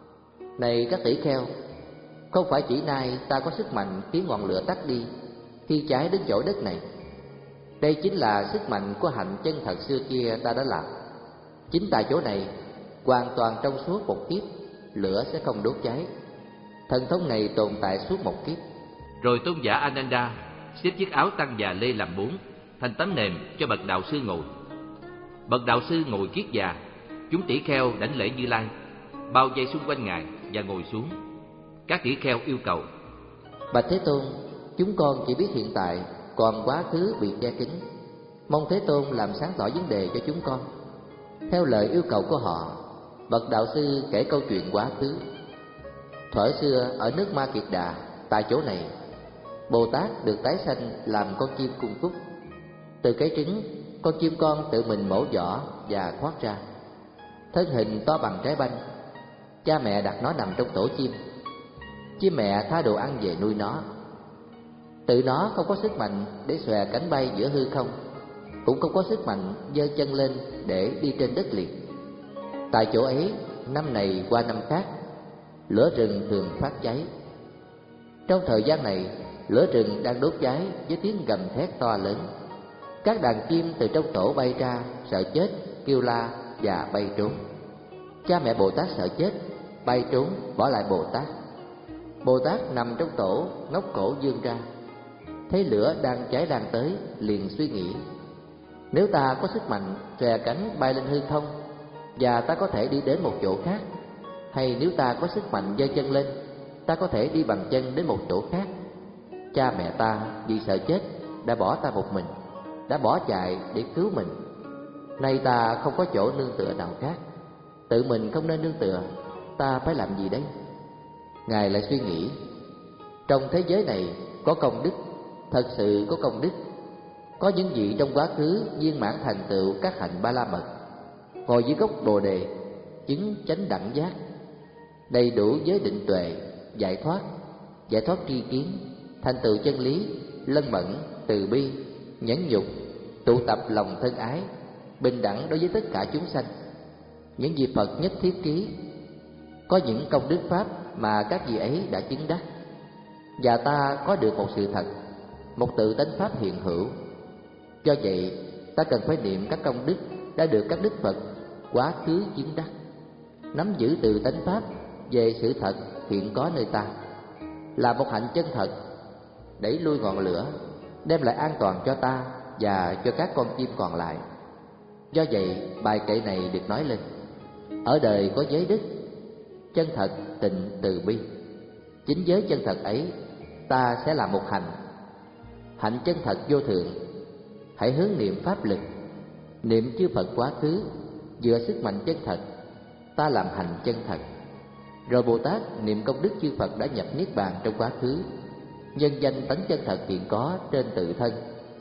này các tỷ kheo, không phải chỉ nay ta có sức mạnh khiến ngọn lửa tắt đi khi cháy đến chỗ đất này. Đây chính là sức mạnh của hạnh chân thật xưa kia ta đã làm. Chính tại chỗ này, hoàn toàn trong suốt một kiếp, lửa sẽ không đốt cháy. Thần thông này tồn tại suốt một kiếp. Rồi tôn giả Ananda xếp chiếc áo tăng già lê làm bốn, thành tấm nệm cho bậc đạo sư ngồi. Bậc đạo sư ngồi kiết già, chúng tỷ kheo đảnh lễ Như Lai, bao vây xung quanh ngài và ngồi xuống. Các tỷ kheo yêu cầu: bạch Thế Tôn, chúng con chỉ biết hiện tại, còn quá khứ bị che kín. Mong Thế Tôn làm sáng tỏ vấn đề cho chúng con. Theo lời yêu cầu của họ, bậc đạo sư kể câu chuyện quá khứ. Thuở xưa ở nước Ma Kiệt Đà, tại chỗ này, Bồ Tát được tái sanh làm con chim cung phúc. Từ cái trứng, con chim con tự mình mổ vỏ và thoát ra. Thân hình to bằng trái banh. Cha mẹ đặt nó nằm trong tổ chim. Chim mẹ tha đồ ăn về nuôi nó. Tự nó không có sức mạnh để xòe cánh bay giữa hư không, cũng không có sức mạnh giơ chân lên để đi trên đất liền. Tại chỗ ấy, năm này qua năm khác, lửa rừng thường phát cháy. Trong thời gian này, lửa rừng đang đốt cháy với tiếng gầm thét to lớn. Các đàn chim từ trong tổ bay ra, sợ chết, kêu la và bay trốn. Cha mẹ Bồ Tát sợ chết, bay trốn bỏ lại Bồ Tát. Bồ Tát nằm trong tổ, ngóc cổ vươn ra, thấy lửa đang cháy đang tới, liền suy nghĩ: nếu ta có sức mạnh xòe cánh bay lên hư không, và ta có thể đi đến một chỗ khác, hay nếu ta có sức mạnh giơ chân lên, ta có thể đi bằng chân đến một chỗ khác. Cha mẹ ta vì sợ chết đã bỏ ta một mình, đã bỏ chạy để cứu mình. Nay ta không có chỗ nương tựa nào khác, tự mình không nên nương tựa, ta phải làm gì đây? Ngài lại suy nghĩ: trong thế giới này có công đức, thật sự có công đức. Có những vị trong quá khứ viên mãn thành tựu các hạnh ba la mật, ngồi dưới gốc bồ đề, chứng chánh đẳng giác, đầy đủ giới định tuệ, giải thoát, giải thoát tri kiến, thành tựu chân lý, lân mẫn, từ bi, nhẫn nhục, tụ tập lòng thân ái, bình đẳng đối với tất cả chúng sanh. Những vị Phật nhất thiết trí, có những công đức pháp mà các vị ấy đã chứng đắc, và ta có được một sự thật, một tự tánh pháp hiện hữu. Do vậy, ta cần phải niệm các công đức đã được các đức Phật quá khứ chứng đắc, nắm giữ tự tánh pháp về sự thật hiện có nơi ta, là một hạnh chân thật, đẩy lui ngọn lửa, đem lại an toàn cho ta và cho các con chim còn lại. Do vậy, bài kệ này được nói lên: ở đời có giới đức, chân thật, tịnh, từ bi. Chính giới chân thật ấy, ta sẽ làm một hành, hạnh chân thật vô thượng. Hãy hướng niệm pháp lực, niệm chư Phật quá khứ, dựa sức mạnh chân thật, ta làm hành chân thật. Rồi Bồ Tát niệm công đức chư Phật đã nhập niết bàn trong quá khứ, nhân danh tánh chân thật hiện có trên tự thân,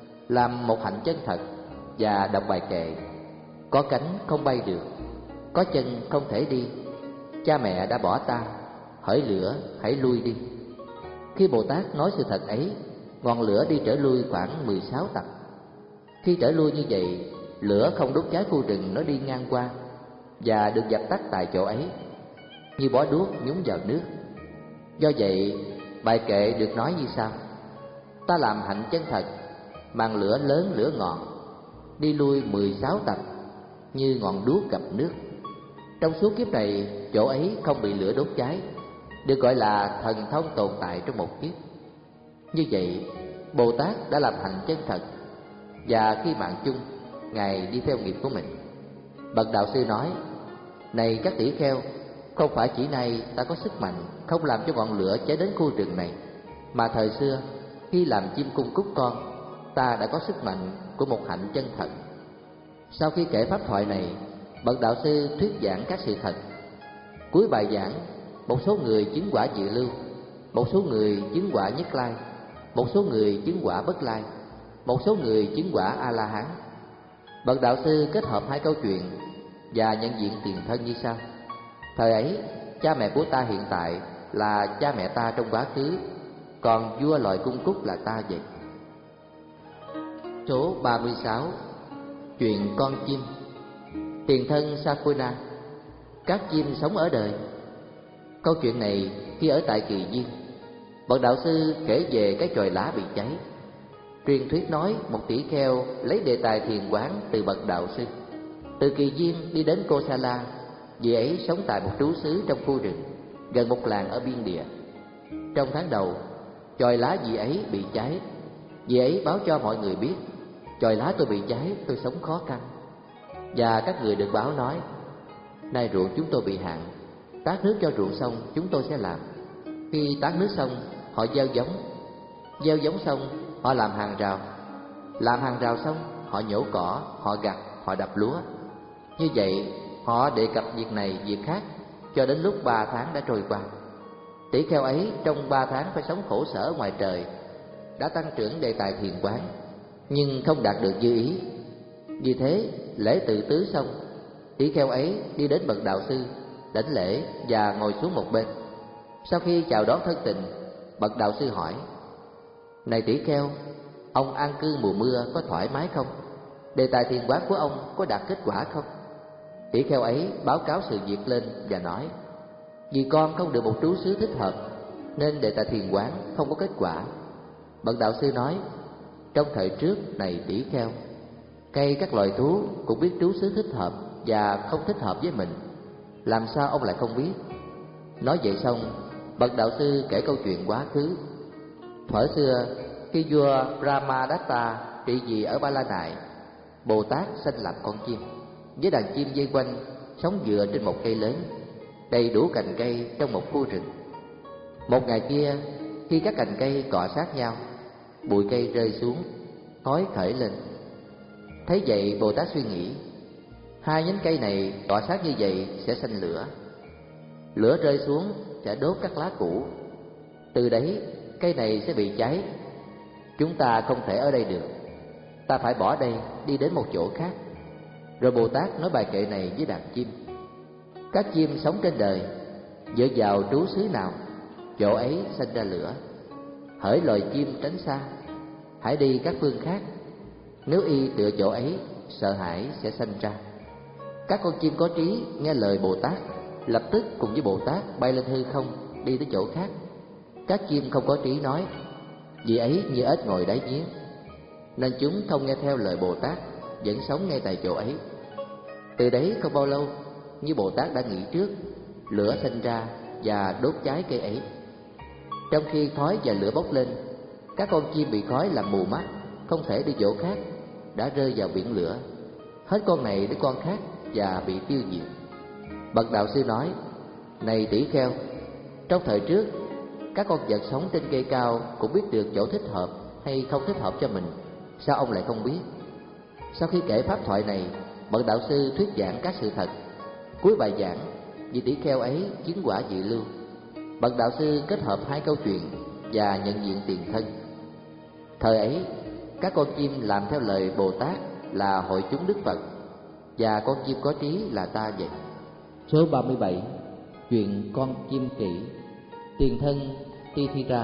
làm một hạnh chân thật, và đọc bài kệ: có cánh không bay được, có chân không thể đi, cha mẹ đã bỏ ta, hỡi lửa hãy lui đi. Khi Bồ Tát nói sự thật ấy, ngọn lửa đi trở lui khoảng mười sáu tập. Khi trở lui như vậy, lửa không đốt cháy khu rừng nó đi ngang qua, và được dập tắt tại chỗ ấy, như bó đuốc nhúng vào nước. Do vậy, bài kệ được nói như sau: ta làm hạnh chân thật, màn lửa lớn lửa ngọn, đi lui mười sáu tập, như ngọn đuốc gặp nước. Trong suốt kiếp này, chỗ ấy không bị lửa đốt cháy, được gọi là thần thông tồn tại trong một kiếp. Như vậy, Bồ Tát đã làm hạnh chân thật, và khi mạng chung, Ngài đi theo nghiệp của mình. Bậc đạo sư nói: này các tỷ kheo, không phải chỉ nay ta có sức mạnh không làm cho ngọn lửa cháy đến khu rừng này, mà thời xưa khi làm chim cung cúc con, ta đã có sức mạnh của một hạnh chân thật. Sau khi kể pháp thoại này, bậc đạo sư thuyết giảng các sự thật. Cuối bài giảng, một số người chứng quả dự lưu, một số người chứng quả nhất lai, một số người chứng quả bất lai, một số người chứng quả A La Hán. Bậc đạo sư kết hợp hai câu chuyện và nhận diện tiền thân như sau: thời ấy, cha mẹ của ta hiện tại là cha mẹ ta trong quá khứ, còn vua loài cung cúc là ta vậy. Số ba mươi sáu. Chuyện con chim. Tiền thân Sakuna. Các chim sống ở đời. Câu chuyện này khi ở tại Kỳ Viên, bậc đạo sư kể về cái chòi lá bị cháy. Truyền thuyết nói một tỷ kheo lấy đề tài thiền quán từ bậc đạo sư, từ Kỳ Viên đi đến Kosala. Vị ấy sống tại một trú xứ trong khu rừng gần một làng ở biên địa. Trong tháng đầu, chòi lá vị ấy bị cháy. Vị ấy báo cho mọi người biết: chòi lá tôi bị cháy, tôi sống khó khăn. Và các người được báo nói: nay ruộng chúng tôi bị hạn, tát nước cho ruộng xong chúng tôi sẽ làm. Khi tát nước xong, họ gieo giống. Gieo giống xong, họ làm hàng rào. Làm hàng rào xong, họ nhổ cỏ, họ gặt, họ đập lúa. Như vậy, họ đề cập việc này việc khác cho đến lúc ba tháng đã trôi qua. Tỷ kheo ấy trong ba tháng phải sống khổ sở ngoài trời, đã tăng trưởng đề tài thiền quán, nhưng không đạt được như ý. Vì thế, lễ tự tứ xong, tỷ kheo ấy đi đến bậc đạo sư, đảnh lễ và ngồi xuống một bên. Sau khi chào đón thân tình, bậc đạo sư hỏi: này tỷ kheo, ông an cư mùa mưa có thoải mái không? đề tài thiền quán của ông có đạt kết quả không? Tỷ kheo ấy báo cáo sự việc lên và nói: vì con không được một trú xứ thích hợp nên đề tài thiền quán không có kết quả. Bậc đạo sư nói: trong thời trước này tỷ kheo, cây các loài thú cũng biết trú xứ thích hợp và không thích hợp với mình, làm sao ông lại không biết? Nói vậy xong, bậc đạo sư kể câu chuyện quá khứ. Thuở xưa, khi vua Brahmadatta trị vì ở Ba La Nại, Bồ Tát sanh làm con chim, với đàn chim vây quanh, sống dựa trên một cây lớn, đầy đủ cành cây trong một khu rừng. Một ngày kia, khi các cành cây cọ sát nhau, bụi cây rơi xuống, khói khởi lên. Thấy vậy, Bồ Tát suy nghĩ: hai nhánh cây này cọ sát như vậy sẽ sanh lửa. Lửa rơi xuống sẽ đốt các lá cũ, từ đấy cây này sẽ bị cháy. Chúng ta không thể ở đây được, ta phải bỏ đây đi đến một chỗ khác. Rồi Bồ Tát nói bài kệ này với đàn chim: các chim sống trên đời, dựa vào trú xứ nào, chỗ ấy sanh ra lửa. Hỡi loài chim tránh xa, hãy đi các phương khác. Nếu y tựa chỗ ấy, sợ hãi sẽ sanh ra. Các con chim có trí nghe lời Bồ Tát, lập tức cùng với Bồ Tát bay lên hư không, đi tới chỗ khác. Các chim không có trí nói: vì ấy như ếch ngồi đáy giếng. Nên chúng không nghe theo lời Bồ Tát, vẫn sống ngay tại chỗ ấy. Từ đấy không bao lâu, như Bồ Tát đã nghĩ trước, lửa sinh ra và đốt cháy cây ấy. Trong khi khói và lửa bốc lên, các con chim bị khói làm mù mắt, không thể đi chỗ khác, đã rơi vào biển lửa, hết con này đến con khác và bị tiêu diệt. Bậc đạo sư nói: này tỷ kheo, trong thời trước, các con vật sống trên cây cao cũng biết được chỗ thích hợp hay không thích hợp cho mình, sao ông lại không biết? Sau khi kể pháp thoại này, bậc đạo sư thuyết giảng các sự thật. Cuối bài giảng, vị tỷ kheo ấy chứng quả dự lưu. Bậc đạo sư kết hợp hai câu chuyện và nhận diện tiền thân. Thời ấy, các con chim làm theo lời Bồ Tát là hội chúng Đức Phật, và con chim có trí là ta vậy. Số ba mươi bảy. Chuyện con chim kỷ. Tiền thân Tithira.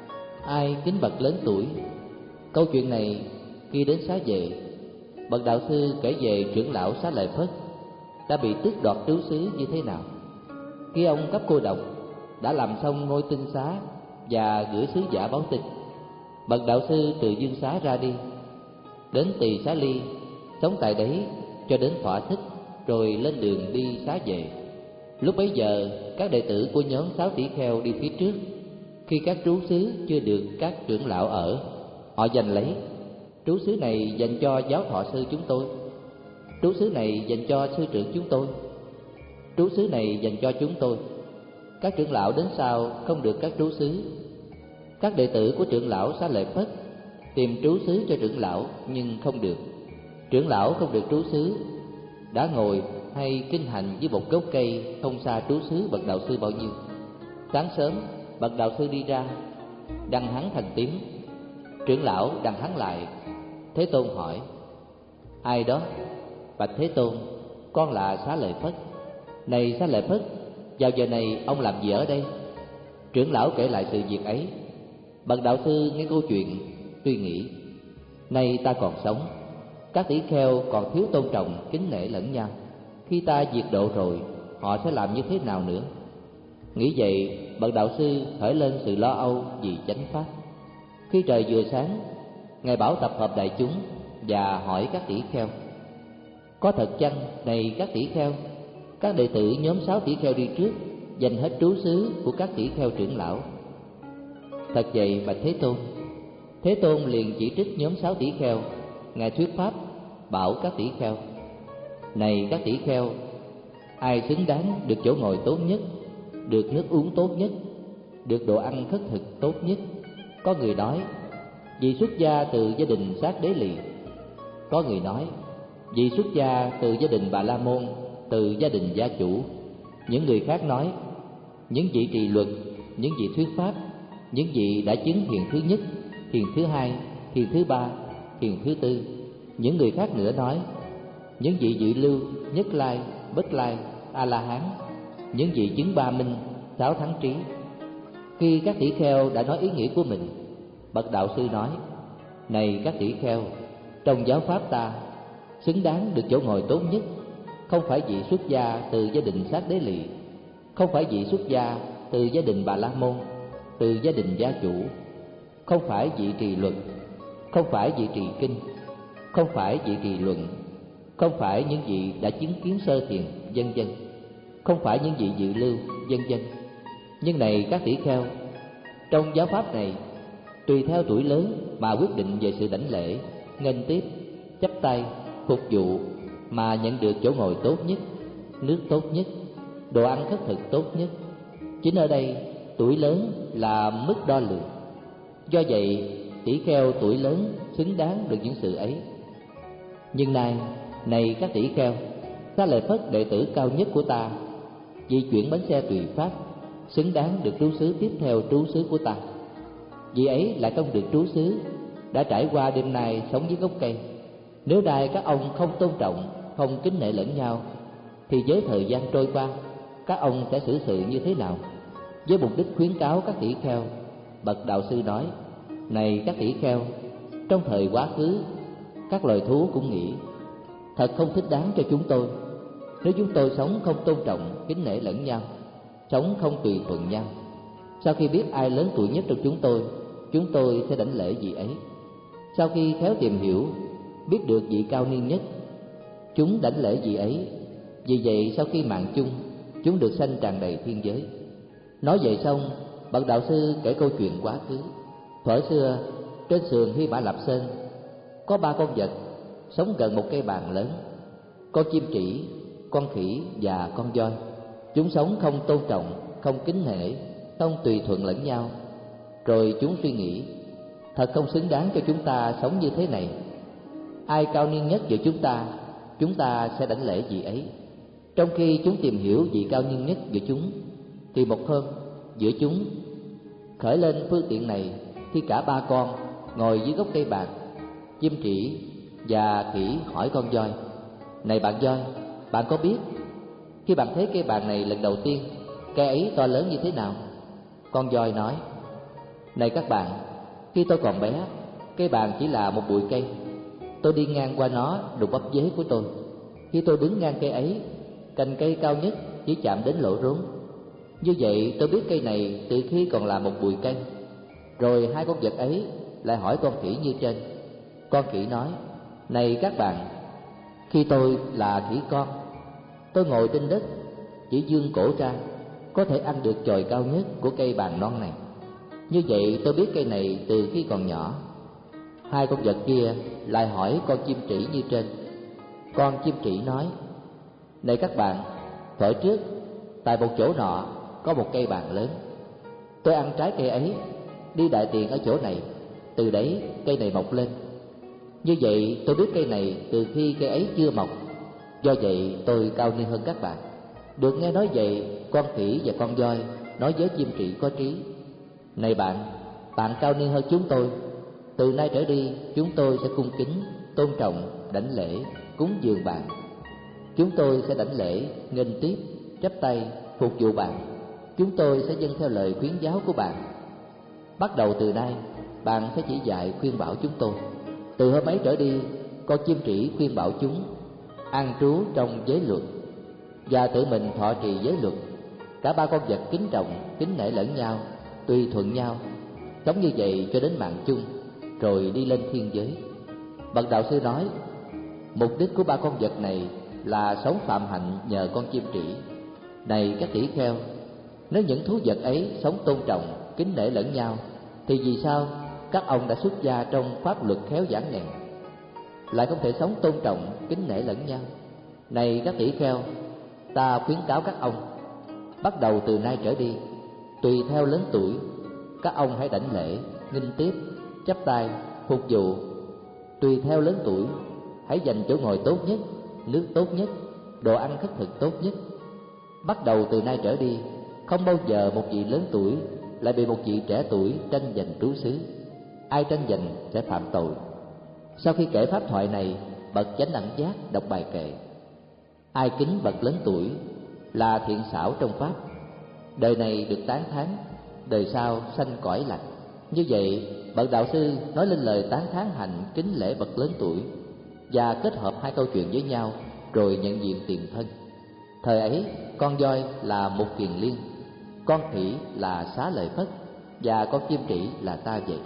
Ai kính bậc lớn tuổi? Câu chuyện này khi đến Xá Vệ, bậc đạo sư kể về trưởng lão Xá Lợi Phất đã bị tước đoạt trú xứ như thế nào. Khi ông cấp cô độc đã làm xong ngôi tinh xá và gửi sứ giả báo tin, bậc đạo sư từ dương xá ra đi, đến Tỳ Xá Ly, sống tại đấy cho đến thỏa thích, rồi lên đường đi Xá Vệ. Lúc bấy giờ, các đệ tử của nhóm sáu tỷ kheo đi phía trước. Khi các trú xứ chưa được các trưởng lão ở, họ giành lấy: trú xứ này dành cho giáo thọ sư chúng tôi, trú xứ này dành cho sư trưởng chúng tôi, trú xứ này dành cho chúng tôi. Các trưởng lão đến sau không được các trú xứ. Các đệ tử của trưởng lão Xá Lợi Phất tìm trú xứ cho trưởng lão nhưng không được. Trưởng lão không được trú xứ, đã ngồi hay kinh hành với một gốc cây không xa trú xứ bậc đạo sư bao nhiêu. Sáng sớm, bậc đạo sư đi ra, đăng hắn thành tiếng. Trưởng lão đăng hắn lại. Thế Tôn hỏi: ai đó? Bạch Thế Tôn: con là Xá Lợi Phất. Này Xá Lợi Phất, vào giờ này ông làm gì ở đây? Trưởng lão kể lại sự việc ấy. Bậc đạo sư nghe câu chuyện, suy nghĩ: nay ta còn sống, các tỷ kheo còn thiếu tôn trọng kính nể lẫn nhau. Khi ta diệt độ rồi, họ sẽ làm như thế nào nữa? Nghĩ vậy, bậc đạo sư khởi lên sự lo âu vì chánh pháp. Khi trời vừa sáng, ngài bảo tập hợp đại chúng và hỏi các tỷ kheo: có thật chăng, này các tỷ kheo, các đệ tử nhóm sáu tỷ kheo đi trước dành hết trú xứ của các tỷ kheo trưởng lão? Thật vậy, bạch Thế Tôn. Thế Tôn liền chỉ trích nhóm sáu tỷ kheo. Ngài thuyết pháp bảo các tỷ kheo: này các tỷ kheo, ai xứng đáng được chỗ ngồi tốt nhất, được nước uống tốt nhất, được đồ ăn khất thực tốt nhất? Có người nói: vì xuất gia từ gia đình Sát Đế Lì. Có người nói: vì xuất gia từ gia đình Bà La Môn, từ gia đình gia chủ. Những người khác nói: những vị trì luật, những vị thuyết pháp, những vị đã chứng thiền thứ nhất, thiền thứ hai, thiền thứ ba, thiền thứ tư. Những người khác nữa nói: những vị dự lưu, nhất lai, bất lai, a la hán, những vị chứng ba minh, sáu thắng trí. Khi các tỷ kheo đã nói ý nghĩa của mình, bậc đạo sư nói: này các tỷ kheo, trong giáo pháp ta, xứng đáng được chỗ ngồi tốt nhất, không phải vị xuất gia từ gia đình Sát Đế Lì, không phải vị xuất gia từ gia đình Bà La Môn, từ gia đình gia chủ, không phải vị trì luật, không phải vị trì kinh, không phải vị trì luận, không phải những vị đã chứng kiến sơ thiền, vân vân, không phải những vị dự lưu, vân vân. Nhưng này các tỷ kheo, trong giáo pháp này, tùy theo tuổi lớn mà quyết định về sự đảnh lễ, nghênh tiếp, chắp tay, phục vụ mà nhận được chỗ ngồi tốt nhất, nước tốt nhất, đồ ăn khất thực tốt nhất. Chính ở đây tuổi lớn là mức đo lường. Do vậy tỷ kheo tuổi lớn xứng đáng được những sự ấy. Nhưng nay, này các tỷ kheo, ta lại phất đệ tử cao nhất của ta, vì chuyển bánh xe tùy pháp, xứng đáng được trú xứ tiếp theo trú xứ của ta. Vì ấy lại không được trú xứ, đã trải qua đêm nay sống dưới gốc cây. Nếu đài các ông không tôn trọng, không kính nể lẫn nhau, thì với thời gian trôi qua, các ông sẽ xử sự như thế nào? Với mục đích khuyến cáo các tỷ kheo, bậc đạo sư nói: này các tỷ kheo, trong thời quá khứ, các loài thú cũng nghĩ thật không thích đáng cho chúng tôi nếu chúng tôi sống không tôn trọng, kính nể lẫn nhau, sống không tùy thuận nhau. Sau khi biết ai lớn tuổi nhất trong chúng tôi, chúng tôi sẽ đảnh lễ vị ấy. Sau khi khéo tìm hiểu, biết được vị cao niên nhất, chúng đảnh lễ vị ấy. Vì vậy sau khi mạng chung, chúng được sanh tràn đầy thiên giới. Nói vậy xong, bậc đạo sư kể câu chuyện quá khứ. Thuở xưa, trên sườn Hy Mã Lạp Sơn, có ba con vật sống gần một cây bàn lớn: con chim trĩ, con khỉ và con voi. Chúng sống không tôn trọng, không kính nể, không tùy thuận lẫn nhau. Rồi chúng suy nghĩ, thật không xứng đáng cho chúng ta sống như thế này. Ai cao niên nhất giữa chúng ta, chúng ta sẽ đảnh lễ vị ấy. Trong khi chúng tìm hiểu vị cao niên nhất giữa chúng, thì một hôm giữa chúng khởi lên phương tiện này, khi cả ba con ngồi dưới gốc cây bạc, chim trĩ và khỉ hỏi con voi: này bạn voi, bạn có biết khi bạn thấy cây bàn này lần đầu tiên, cây ấy to lớn như thế nào? Con voi nói: này các bạn, khi tôi còn bé, cây bàn chỉ là một bụi cây. Tôi đi ngang qua nó đụng bắp dế của tôi. Khi tôi đứng ngang cây ấy, cành cây cao nhất chỉ chạm đến lỗ rốn. Như vậy tôi biết cây này từ khi còn là một bụi cây. Rồi hai con vật ấy lại hỏi con khỉ như trên. Con khỉ nói: này các bạn, khi tôi là khỉ con, tôi ngồi trên đất, chỉ vươn cổ ra, có thể ăn được chồi cao nhất của cây bàn non này. Như vậy tôi biết cây này từ khi còn nhỏ. Hai con vật kia lại hỏi con chim trĩ như trên. Con chim trĩ nói: này các bạn, thuở trước, tại một chỗ nọ có một cây bàn lớn. Tôi ăn trái cây ấy, đi đại tiện ở chỗ này, từ đấy cây này mọc lên. Như vậy tôi biết cây này từ khi cây ấy chưa mọc. Do vậy tôi cao niên hơn các bạn. Được nghe nói vậy, con khỉ và con voi nói với chim trĩ có trí: này bạn, bạn cao niên hơn chúng tôi. Từ nay trở đi, chúng tôi sẽ cung kính, tôn trọng, đảnh lễ, cúng dường bạn. Chúng tôi sẽ đảnh lễ, nghênh tiếp, chắp tay, phục vụ bạn. Chúng tôi sẽ dâng theo lời khuyến giáo của bạn. Bắt đầu từ nay, bạn sẽ chỉ dạy khuyên bảo chúng tôi. Từ hôm ấy trở đi, con chim trĩ khuyên bảo chúng an trú trong giới luật và tự mình thọ trì giới luật. Cả ba con vật kính trọng, kính nể lẫn nhau, tùy thuận nhau, sống như vậy cho đến mạng chung, rồi đi lên thiên giới. Bậc đạo sư nói, mục đích của ba con vật này là sống phạm hạnh nhờ con chim trĩ. Này các tỷ kheo, nếu những thú vật ấy sống tôn trọng, kính nể lẫn nhau, thì vì sao các ông đã xuất gia trong pháp luật khéo giảng này lại không thể sống tôn trọng, kính nể lẫn nhau? Này các tỷ kheo, ta khuyến cáo các ông, bắt đầu từ nay trở đi, tùy theo lớn tuổi, các ông hãy đảnh lễ, nghênh tiếp, chắp tay, phục vụ. Tùy theo lớn tuổi, hãy dành chỗ ngồi tốt nhất, nước tốt nhất, đồ ăn khất thực tốt nhất. Bắt đầu từ nay trở đi, không bao giờ một vị lớn tuổi lại bị một vị trẻ tuổi tranh giành trú xứ. Ai tranh giành sẽ phạm tội. Sau khi kể pháp thoại này, bậc chánh đẳng giác đọc bài kệ: ai kính bậc lớn tuổi là thiện xảo trong pháp, đời này được tán thán, đời sau sanh cõi lành. Như vậy bậc đạo sư nói lên lời tán thán hạnh kính lễ bậc lớn tuổi. và kết hợp hai câu chuyện với nhau rồi nhận diện tiền thân. Thời ấy, con voi là Mục Kiền Liên, con khỉ là Xá Lợi Phất và con chim trĩ là ta vậy.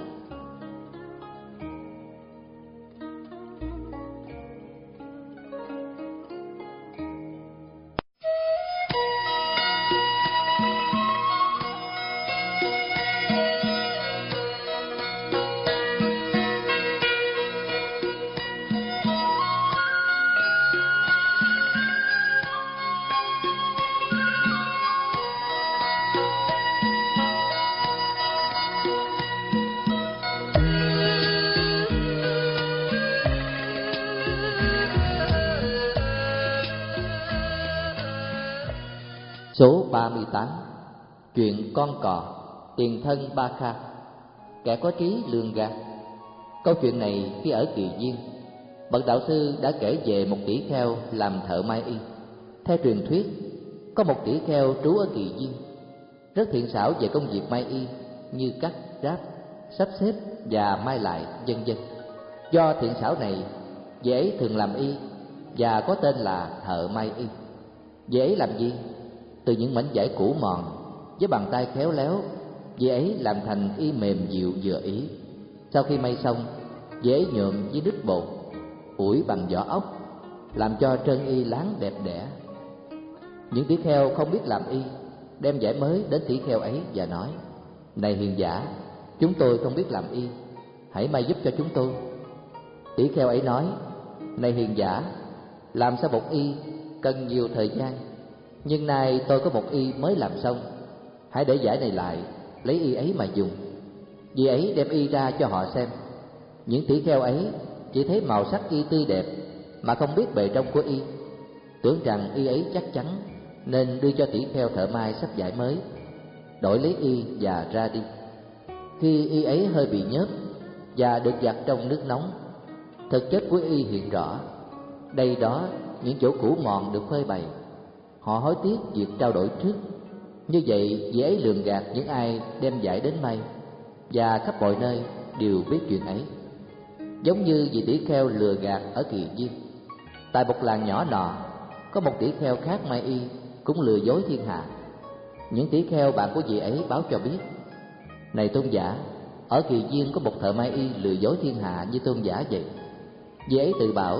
Số ba mươi tám. Chuyện con cò, tiền thân Ba Kha, kẻ có trí lường gạt. Câu chuyện này khi ở Kỳ Viên, bậc đạo sư đã kể về một tỷ kheo làm thợ may y. Theo truyền thuyết, có một tỷ kheo trú ở Kỳ Viên, rất thiện xảo về công việc may y như cắt, ráp, sắp xếp và may lại, vân vân. Do thiện xảo này, vị ấy thường làm y và có tên là thợ may y. Vị ấy làm gì? Từ những mảnh vải cũ mòn, với bàn tay khéo léo, vị ấy làm thành y mềm dịu vừa ý. Sau khi may xong, vị ấy nhuộm với nước bột, ủi bằng vỏ ốc, làm cho trơn y láng đẹp đẽ. Những tỷ kheo không biết làm y đem vải mới đến tỷ kheo ấy và nói: "Này hiền giả, chúng tôi không biết làm y, hãy may giúp cho chúng tôi." Tỷ kheo ấy nói: "Này hiền giả, làm sao một y cần nhiều thời gian, nhưng nay tôi có một y mới làm xong, hãy để vải này lại, lấy y ấy mà dùng." Vì ấy đem y ra cho họ xem. Những tỷ kheo ấy chỉ thấy màu sắc y tươi đẹp mà không biết bề trong của y, tưởng rằng y ấy chắc chắn nên đưa cho tỷ kheo thợ may sắp vải mới, đổi lấy y và ra đi. Khi y ấy hơi bị nhớp và được giặt trong nước nóng, thực chất của y hiện rõ. Đây đó những chỗ cũ mòn được phơi bày. Họ hối tiếc việc trao đổi trước. Như vậy, vị ấy lường gạt những ai đem vải đến may, và khắp mọi nơi đều biết chuyện ấy. Giống như vị tỷ kheo lừa gạt ở Kỳ Viên. Tại một làng nhỏ nọ, có một tỷ kheo khác may y cũng lừa dối thiên hạ. Những tỷ kheo bạn của vị ấy báo cho biết: "Này tôn giả, ở Kỳ Viên có một thợ may y lừa dối thiên hạ như tôn giả vậy." Vị ấy tự bảo: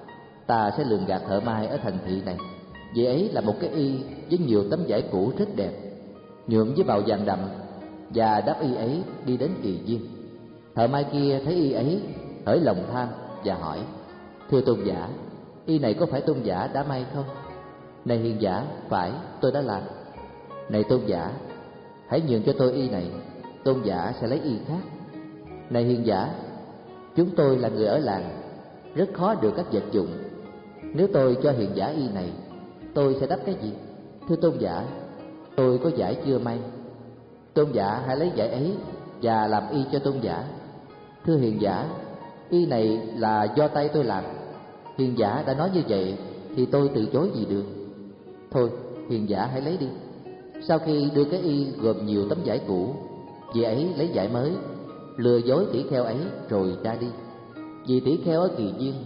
"Ta sẽ lường gạt thợ may ở thành thị này." Vị ấy là một cái y với nhiều tấm vải cũ rất đẹp, nhuộm với màu vàng đậm, và đắp y ấy đi đến Kỳ Viên. Thợ may kia thấy y ấy hởi lòng tham và hỏi: "Thưa tôn giả, y này có phải tôn giả đã may không?" "Này hiền giả, phải, tôi đã làm." "Này tôn giả, hãy nhường cho tôi y này, tôn giả sẽ lấy y khác." "Này hiền giả, chúng tôi là người ở làng, rất khó được các vật dụng. Nếu tôi cho hiền giả y này, tôi sẽ đắp cái gì?" "Thưa tôn giả, tôi có vải chưa may." "Tôn giả hãy lấy vải ấy và làm y cho tôn giả." "Thưa hiền giả, y này là do tay tôi làm." "Hiền giả đã nói như vậy thì tôi từ chối gì được." "Thôi, hiền giả hãy lấy đi." Sau khi đưa cái y gồm nhiều tấm vải cũ, vị ấy lấy vải mới, lừa dối tỷ kheo ấy rồi ra đi. Vì tỷ kheo ở Kỳ Viên,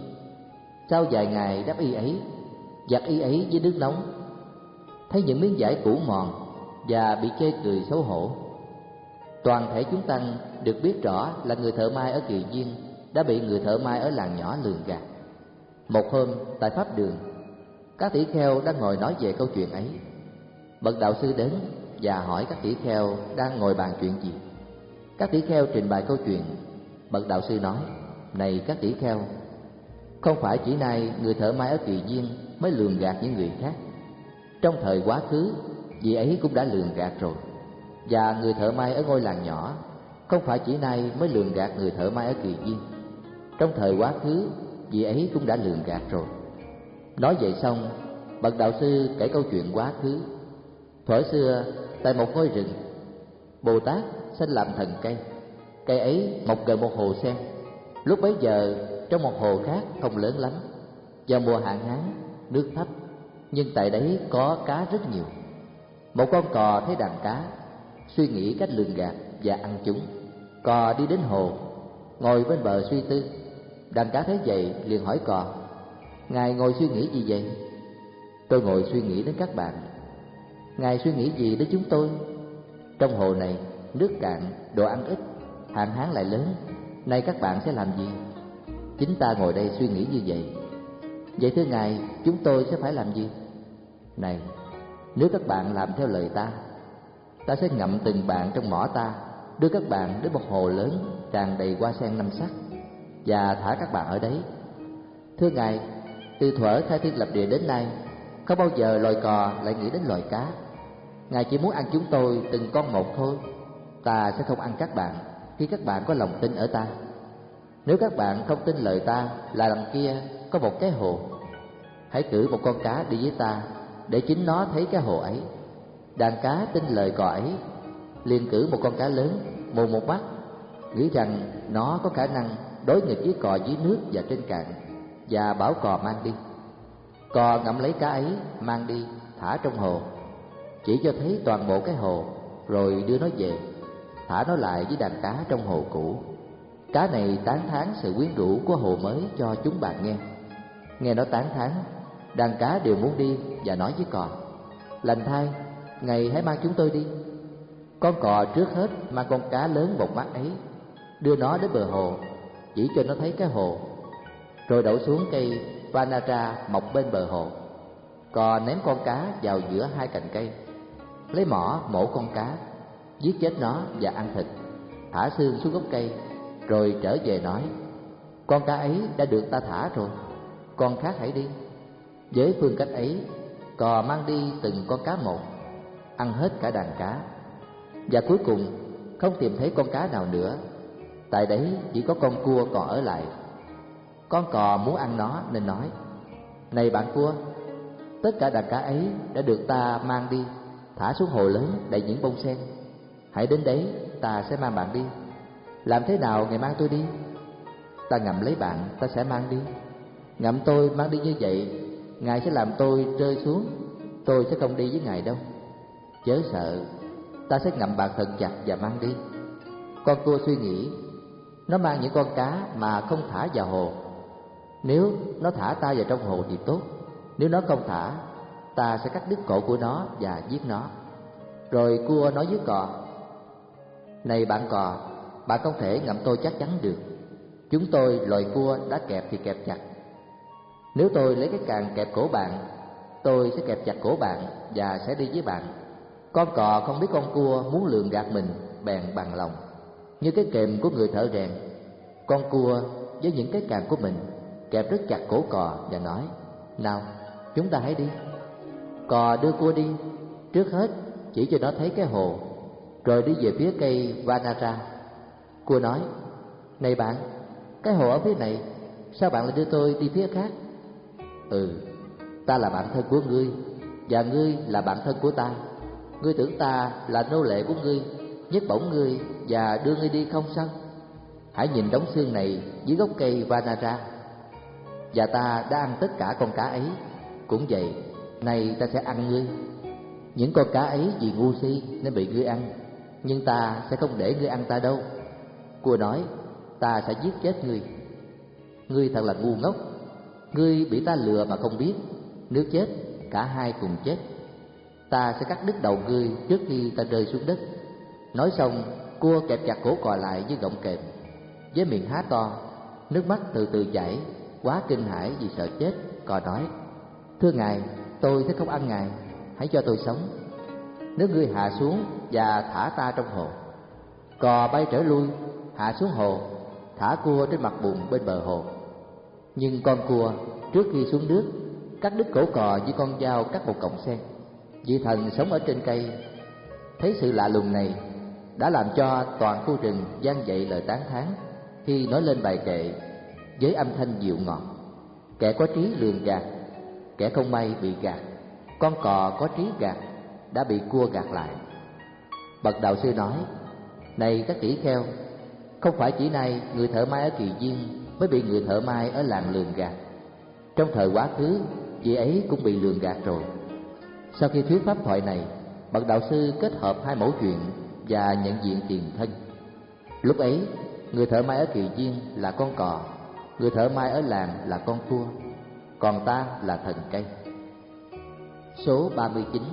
sau vài ngày đắp y ấy, giặt y ấy với nước nóng, thấy những miếng vải cũ mòn và bị chê cười xấu hổ. Toàn thể chúng tăng được biết rõ là người thợ may ở Kỳ Viên đã bị người thợ may ở làng nhỏ lường gạt. Một hôm tại pháp đường, các tỷ kheo đang ngồi nói về câu chuyện ấy. Bậc đạo sư đến và hỏi các tỷ kheo đang ngồi bàn chuyện gì. Các tỷ kheo trình bày câu chuyện. Bậc đạo sư nói: "Này các tỷ kheo, không phải chỉ nay người thợ may ở Kỳ Viên mới lường gạt những người khác. Trong thời quá khứ, vị ấy cũng đã lường gạt rồi. Và người thợ may ở ngôi làng nhỏ, không phải chỉ nay mới lường gạt người thợ may ở Kỳ Viên. Trong thời quá khứ, vị ấy cũng đã lường gạt rồi." Nói vậy xong, bậc đạo sư kể câu chuyện quá khứ. Thuở xưa, tại một ngôi rừng, Bồ Tát sinh làm thần cây. Cây ấy mọc gần một hồ sen. Lúc bấy giờ, trong một hồ khác không lớn lắm, vào mùa hạn hán, nước thấp, nhưng tại đấy có cá rất nhiều. Một con cò thấy đàn cá, suy nghĩ cách lường gạt và ăn chúng. Cò đi đến hồ, ngồi bên bờ suy tư. Đàn cá thấy vậy liền hỏi cò: Ngài ngồi suy nghĩ gì vậy? Tôi ngồi suy nghĩ đến các bạn. Ngài suy nghĩ gì đến chúng tôi? Trong hồ này nước cạn, đồ ăn ít, hạn hán lại lớn, nay các bạn sẽ làm gì? Chính ta ngồi đây suy nghĩ như vậy. Vậy thưa Ngài, chúng tôi sẽ phải làm gì? Này, nếu các bạn làm theo lời ta, ta sẽ ngậm từng bạn trong mỏ ta, đưa các bạn đến một hồ lớn tràn đầy hoa sen năm sắc và thả các bạn ở đấy. Thưa Ngài, từ thuở khai thiên lập địa đến nay, không bao giờ loài cò lại nghĩ đến loài cá. Ngài chỉ muốn ăn chúng tôi từng con một thôi. Ta sẽ không ăn các bạn khi các bạn có lòng tin ở ta. Nếu các bạn không tin lời ta là đằng kia có một cái hồ, hãy cử một con cá đi với ta để chính nó thấy cái hồ ấy. Đàn cá tin lời cò ấy, liền cử một con cá lớn mù một mắt, nghĩ rằng nó có khả năng đối nghịch với cò dưới nước và trên cạn, và bảo cò mang đi. Cò ngậm lấy cá ấy, mang đi, thả trong hồ, chỉ cho thấy toàn bộ cái hồ, rồi đưa nó về, thả nó lại với đàn cá trong hồ cũ. Cá này tán thán sự quyến rũ của hồ mới cho chúng bạn nghe. Nghe nó tán thán, đàn cá đều muốn đi và nói với cò: Lành thay, Ngài hãy mang chúng tôi đi. Con cò trước hết mang con cá lớn một mắt ấy, đưa nó đến bờ hồ, chỉ cho nó thấy cái hồ, rồi đậu xuống cây Vanara mọc bên bờ hồ. Cò ném con cá vào giữa hai cành cây, lấy mỏ mổ con cá, giết chết nó và ăn thịt, thả xương xuống gốc cây, rồi trở về nói: Con cá ấy đã được ta thả rồi, con khác hãy đi. Với phương cách ấy, cò mang đi từng con cá một, ăn hết cả đàn cá, và cuối cùng không tìm thấy con cá nào nữa. Tại đấy chỉ có con cua còn ở lại. Con cò muốn ăn nó nên nói: Này bạn cua, tất cả đàn cá ấy đã được ta mang đi, thả xuống hồ lớn đầy những bông sen. Hãy đến đấy, ta sẽ mang bạn đi. Làm thế nào Ngài mang tôi đi? Ta ngậm lấy bạn, ta sẽ mang đi. Ngậm tôi mang đi như vậy, Ngài sẽ làm tôi rơi xuống, tôi sẽ không đi với Ngài đâu. Chớ sợ, ta sẽ ngậm bạn thật chặt và mang đi. Con cua suy nghĩ, nó mang những con cá mà không thả vào hồ. Nếu nó thả ta vào trong hồ thì tốt, nếu nó không thả, ta sẽ cắt đứt cổ của nó và giết nó. Rồi cua nói với cò: Này bạn cò, bạn không thể ngậm tôi chắc chắn được. Chúng tôi loài cua đã kẹp thì kẹp chặt. Nếu tôi lấy cái càng kẹp cổ bạn, tôi sẽ kẹp chặt cổ bạn và sẽ đi với bạn. Con cò không biết con cua muốn lường gạt mình, bèn bằng lòng. Như cái kềm của người thợ rèn, con cua với những cái càng của mình kẹp rất chặt cổ cò và nói: Nào, chúng ta hãy đi. Cò đưa cua đi, trước hết chỉ cho nó thấy cái hồ, rồi đi về phía cây Vanara. Cua nói: Này bạn, cái hồ ở phía này, sao bạn lại đưa tôi đi phía khác? Ừ, ta là bạn thân của ngươi, và ngươi là bạn thân của ta. Ngươi tưởng ta là nô lệ của ngươi, nhấc bổng ngươi và đưa ngươi đi không sao? Hãy nhìn đống xương này dưới gốc cây Vanara. Và ta đã ăn tất cả con cá ấy. Cũng vậy, nay ta sẽ ăn ngươi. Những con cá ấy vì ngu si nên bị ngươi ăn, nhưng ta sẽ không để ngươi ăn ta đâu. Cua nói: Ta sẽ giết chết ngươi. Ngươi thật là ngu ngốc. Ngươi bị ta lừa mà không biết. Nếu chết, cả hai cùng chết. Ta sẽ cắt đứt đầu ngươi trước khi ta rơi xuống đất. Nói xong, cua kẹp chặt cổ cò lại với gọng kềm. Với miệng há to, nước mắt từ từ chảy, quá kinh hãi vì sợ chết. Cò nói: Thưa Ngài, tôi sẽ không ăn Ngài, hãy cho tôi sống. Nếu ngươi hạ xuống và thả ta trong hồ. Cò bay trở lui, hạ xuống hồ, thả cua trên mặt bùn bên bờ hồ. Nhưng con cua trước khi xuống nước cắt đứt cổ cò với con dao cắt một cọng sen. Vị thần sống ở trên cây thấy sự lạ lùng này, đã làm cho toàn khu rừng vang dậy lời tán thán khi nói lên bài kệ với âm thanh dịu ngọt: Kẻ có trí lường gạt, kẻ không may bị gạt. Con cò có trí gạt đã bị cua gạt lại. Bậc đạo sư nói: Này các tỷ kheo, không phải chỉ nay người thợ may ở Kỳ Viên mới bị người thợ may ở làng lường gạt. Trong thời quá khứ, vị ấy cũng bị lường gạt rồi. Sau khi thuyết pháp thoại này, bậc đạo sư kết hợp hai mẫu chuyện và nhận diện tiền thân. Lúc ấy, người thợ may ở Kỳ Viên là con cò, người thợ may ở làng là con cua, còn ta là thần cây. Số ba mươi chín.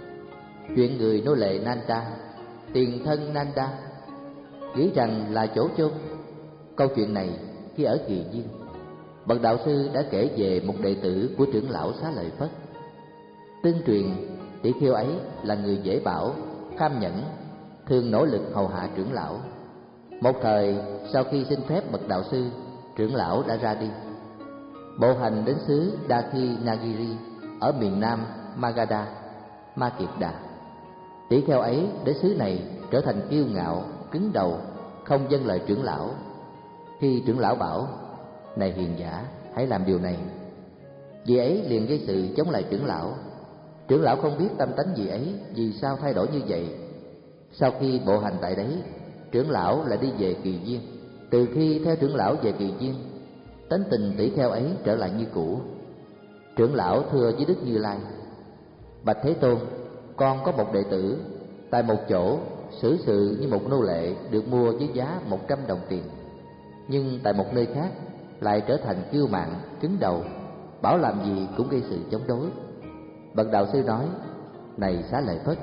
Chuyện người nô lệ Nanda, tiền thân Nanda, nghĩ rằng là chỗ chôn. Câu chuyện này khi ở Kỳ Viên, bậc đạo sư đã kể về một đệ tử của trưởng lão Xá Lợi Phất. Tương truyền tỷ kheo ấy là người dễ bảo, kham nhẫn, thường nỗ lực hầu hạ trưởng lão. Một thời sau khi xin phép bậc đạo sư, trưởng lão đã ra đi, bộ hành đến xứ Dakhinagiri ở miền nam Magadha, Ma Kiệt Đà. Tỷ kheo ấy đến xứ này trở thành kiêu ngạo, cứng đầu, không vâng lời trưởng lão. Khi trưởng lão bảo: "Này hiền giả, hãy làm điều này", vị ấy liền gây sự chống lại trưởng lão. Trưởng lão không biết tâm tánh vị ấy vì sao thay đổi như vậy. Sau khi bộ hành tại đấy, trưởng lão lại đi về Kỳ Viên. Từ khi theo trưởng lão về Kỳ Viên, tánh tình tỷ kheo ấy trở lại như cũ. Trưởng lão thưa với Đức Như Lai: "Bạch Thế Tôn, con có một đệ tử, tại một chỗ xử sự như một nô lệ được mua với giá một trăm đồng tiền, nhưng tại một nơi khác lại trở thành kiêu mạn, cứng đầu, bảo làm gì cũng gây sự chống đối." Bậc đạo sư nói: "Này Xá Lợi Phất,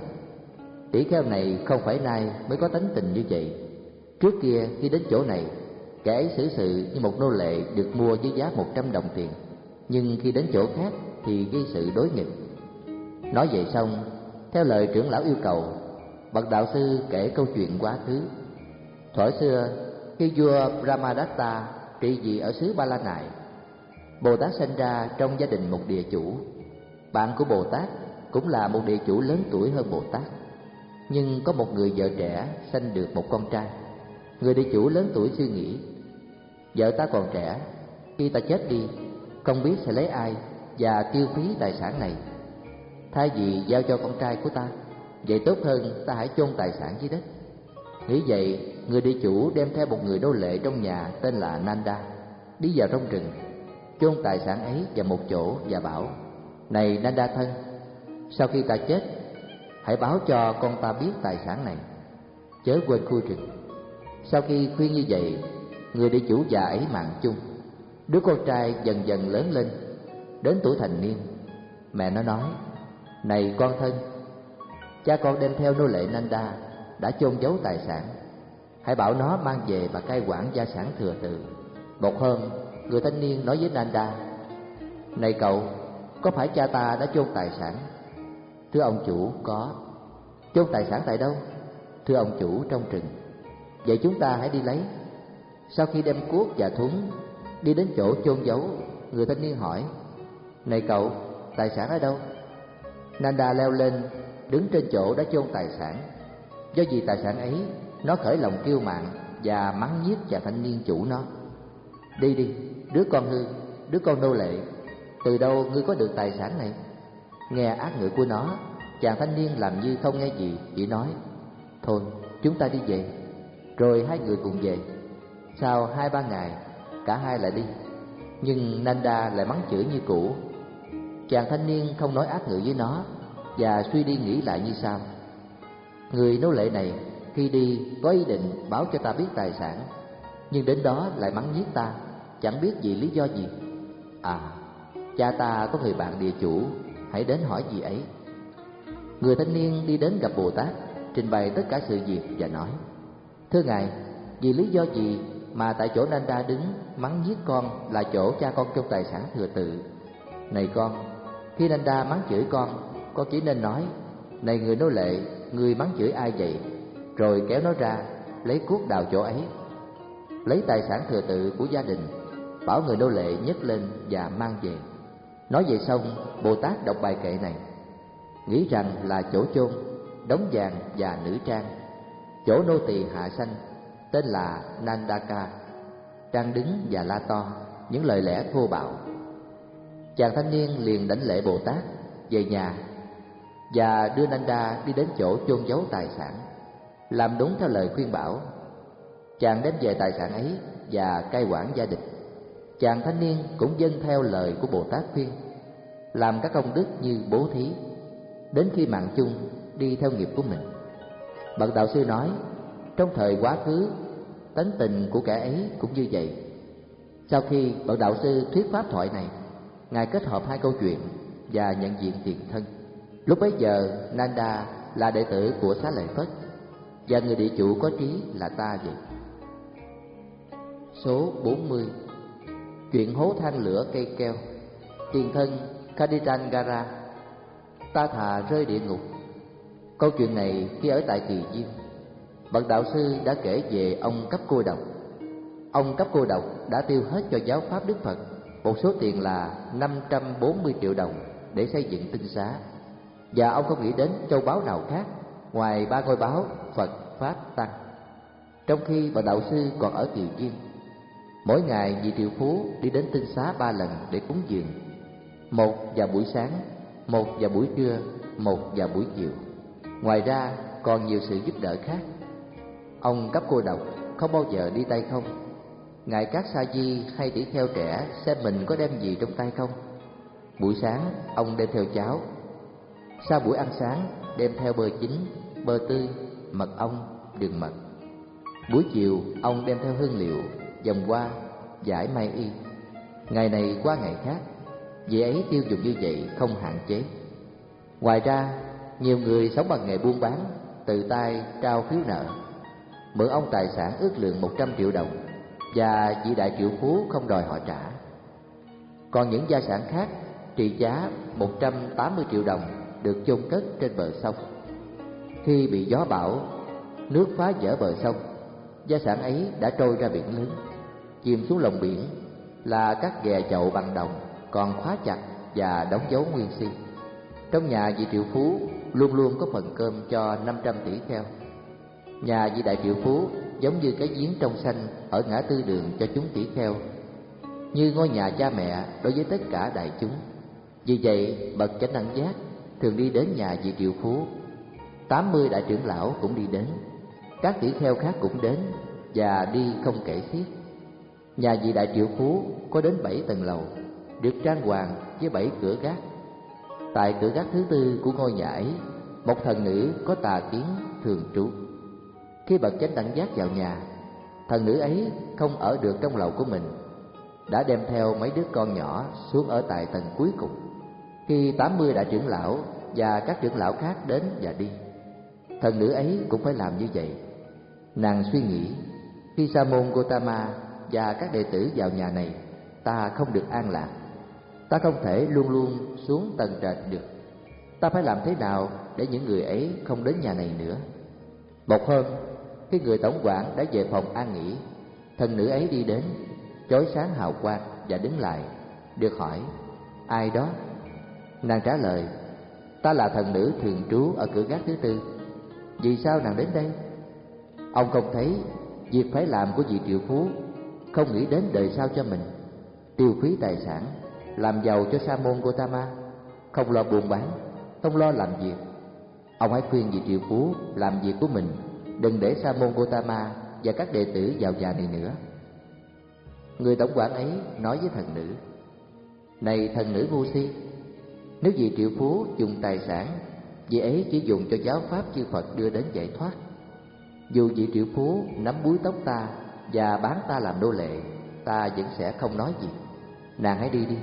tỷ kheo này không phải nay mới có tánh tình như vậy. Trước kia khi đến chỗ này, kẻ ấy xử sự như một nô lệ được mua với giá một trăm đồng tiền, nhưng khi đến chỗ khác thì gây sự đối nghịch." Nói vậy xong, theo lời trưởng lão yêu cầu, bậc đạo sư kể câu chuyện quá khứ. Thuở xưa, khi vua Brahmadatta trị vì ở xứ Ba La Nại, Bồ Tát sinh ra trong gia đình một địa chủ. Bạn của Bồ Tát cũng là một địa chủ lớn tuổi hơn Bồ Tát, nhưng có một người vợ trẻ sanh được một con trai. Người địa chủ lớn tuổi suy nghĩ: "Vợ ta còn trẻ, khi ta chết đi, không biết sẽ lấy ai và tiêu phí tài sản này. Thay vì giao cho con trai của ta, vậy tốt hơn ta hãy chôn tài sản dưới đất." Nghĩ vậy, người địa chủ đem theo một người nô lệ trong nhà tên là Nanda, đi vào trong rừng, chôn tài sản ấy vào một chỗ và bảo: "Này Nanda thân, sau khi ta chết, hãy báo cho con ta biết tài sản này, chớ quên khu rừng." Sau khi khuyên như vậy, người địa chủ già ấy mạng chung. Đứa con trai dần dần lớn lên, đến tuổi thành niên. Mẹ nó nói: "Này con thân, cha con đem theo nô lệ Nanda đã chôn giấu tài sản, hãy bảo nó mang về và cai quản gia sản thừa tự." Một hôm, người thanh niên nói với Nanda: "Này cậu, có phải cha ta đã chôn tài sản?" "Thưa ông chủ, có." "Chôn tài sản tại đâu?" "Thưa ông chủ, trong rừng." "Vậy chúng ta hãy đi lấy." Sau khi đem cuốc và thúng đi đến chỗ chôn giấu, người thanh niên hỏi: "Này cậu, tài sản ở đâu?" Nanda leo lên, đứng trên chỗ đã chôn tài sản. Do vì tài sản ấy, nó khởi lòng kiêu mạn và mắng nhiếc chàng thanh niên chủ nó: "Đi đi, đứa con hư, đứa con nô lệ, từ đâu ngươi có được tài sản này?" Nghe ác ngữ của nó, chàng thanh niên làm như không nghe gì, chỉ nói: "Thôi, chúng ta đi về." Rồi hai người cùng về. Sau hai ba ngày, cả hai lại đi, nhưng Nanda lại mắng chửi như cũ. Chàng thanh niên không nói ác ngữ với nó và suy đi nghĩ lại như sau: người nô lệ này khi đi có ý định báo cho ta biết tài sản, nhưng đến đó lại mắng nhiếc ta, chẳng biết vì lý do gì. À, cha ta có người bạn địa chủ, hãy đến hỏi gì ấy. Người thanh niên đi đến gặp Bồ Tát, trình bày tất cả sự việc và nói: "Thưa ngài, vì lý do gì mà tại chỗ Nanda đứng mắng nhiếc con là chỗ cha con trong tài sản thừa tự? Này con, khi Nanda mắng chửi con, con chỉ nên nói: này người nô lệ, người mắng chửi ai vậy? Rồi kéo nó ra, lấy cuốc đào chỗ ấy, lấy tài sản thừa tự của gia đình, bảo người nô lệ nhấc lên và mang về." Nói vậy xong, Bồ Tát đọc bài kệ này, nghĩ rằng là chỗ chôn, đống vàng và nữ trang, chỗ nô tỳ hạ sanh, tên là Nandaka, đang đứng và la to những lời lẽ thô bạo. Chàng thanh niên liền đảnh lễ Bồ Tát, về nhà và đưa Nanda đi đến chỗ chôn giấu tài sản, làm đúng theo lời khuyên bảo. Chàng đem về tài sản ấy và cai quản gia đình. Chàng thanh niên cũng vâng theo lời của Bồ Tát khuyên, làm các công đức như bố thí, đến khi mạng chung đi theo nghiệp của mình. Bậc đạo sư nói, trong thời quá khứ, tánh tình của kẻ ấy cũng như vậy. Sau khi bậc đạo sư thuyết pháp thoại này, ngài kết hợp hai câu chuyện và nhận diện tiền thân. Lúc bấy giờ Nanda là đệ tử của Xá Lợi Phất, và người địa chủ có trí là ta vậy. Số bốn mươi. Chuyện hố than lửa cây keo. Tiền thân Kaditangara. Ta thà rơi địa ngục. Câu chuyện này khi ở tại Kỳ Diêm, bậc đạo sư đã kể về ông Cấp Cô Độc. Ông Cấp Cô Độc đã tiêu hết cho giáo pháp Đức Phật một số tiền là năm trăm bốn mươi triệu đồng để xây dựng tinh xá, và ông không nghĩ đến châu báu nào khác ngoài ba ngôi báu Phật, Pháp, Tăng. Trong khi bậc đạo sư còn ở Kỳ Diêm, mỗi ngày vị triệu phú đi đến tinh xá ba lần để cúng dường, một vào buổi sáng, một vào buổi trưa, một vào buổi chiều. Ngoài ra còn nhiều sự giúp đỡ khác. Ông Cấp Cô Độc không bao giờ đi tay không. Ngài các sa di hay tỷ kheo trẻ xem mình có đem gì trong tay không. Buổi sáng ông đem theo cháo, sau buổi ăn sáng đem theo bơ chín, bơ tươi, mật ong, đường mật. Buổi chiều ông đem theo hương liệu, vòng hoa, vải may y. Ngày này qua ngày khác, vị ấy tiêu dùng như vậy không hạn chế. Ngoài ra, nhiều người sống bằng nghề buôn bán tự tay trao phiếu nợ, mượn ông tài sản ước lượng một trăm triệu đồng, và vị đại triệu phú không đòi họ trả. Còn những gia sản khác trị giá một trăm tám mươi triệu đồng được chôn cất trên bờ sông. Khi bị gió bão, nước phá vỡ bờ sông, gia sản ấy đã trôi ra biển lớn, chìm xuống lòng biển là các ghè chậu bằng đồng còn khóa chặt và đóng dấu nguyên si. Trong nhà vị triệu phú luôn luôn có phần cơm cho năm trăm tỷ kheo. Nhà vị đại triệu phú giống như cái giếng trong xanh ở ngã tư đường cho chúng tỷ kheo, như ngôi nhà cha mẹ đối với tất cả đại chúng. Vì vậy bậc chánh đẳng giác thường đi đến nhà vị triệu phú. Tám mươi đại trưởng lão cũng đi đến, các tỷ kheo khác cũng đến và đi không kể xiết. Nhà vị đại triệu phú có đến bảy tầng lầu, được trang hoàng với bảy cửa gác. Tại cửa gác thứ tư của ngôi nhà ấy, một thần nữ có tà kiến thường trú. Khi bậc chánh đẳng giác vào nhà, thần nữ ấy không ở được trong lầu của mình, đã đem theo mấy đứa con nhỏ xuống ở tại tầng cuối cùng. Khi tám mươi đại trưởng lão và các trưởng lão khác đến và đi, thần nữ ấy cũng phải làm như vậy. Nàng suy nghĩ, khi Sa môn Gotama và các đệ tử vào nhà này, ta không được an lạc. Ta không thể luôn luôn xuống tầng trệt được. Ta phải làm thế nào để những người ấy không đến nhà này nữa? Một hôm, khi người tổng quản đã về phòng an nghỉ, thần nữ ấy đi đến, chói sáng hào quang và đứng lại, được hỏi: ai đó? Nàng trả lời: ta là thần nữ thường trú ở cửa gác thứ tư. Vì sao nàng đến đây? Ông không thấy việc phải làm của vị triệu phú, không nghĩ đến đời sau cho mình, tiêu phí tài sản, làm giàu cho Sa môn Gotama, không lo buôn bán, không lo làm việc. Ông hãy khuyên vị triệu phú làm việc của mình, đừng để Sa môn Gotama và các đệ tử vào nhà này nữa. Người tổng quản ấy nói với thần nữ: này thần nữ ngu si, nếu vị triệu phú dùng tài sản, vị ấy chỉ dùng cho giáo pháp chư Phật đưa đến giải thoát. Dù vị triệu phú nắm búi tóc ta và bán ta làm nô lệ, ta vẫn sẽ không nói gì. Nàng hãy đi đi.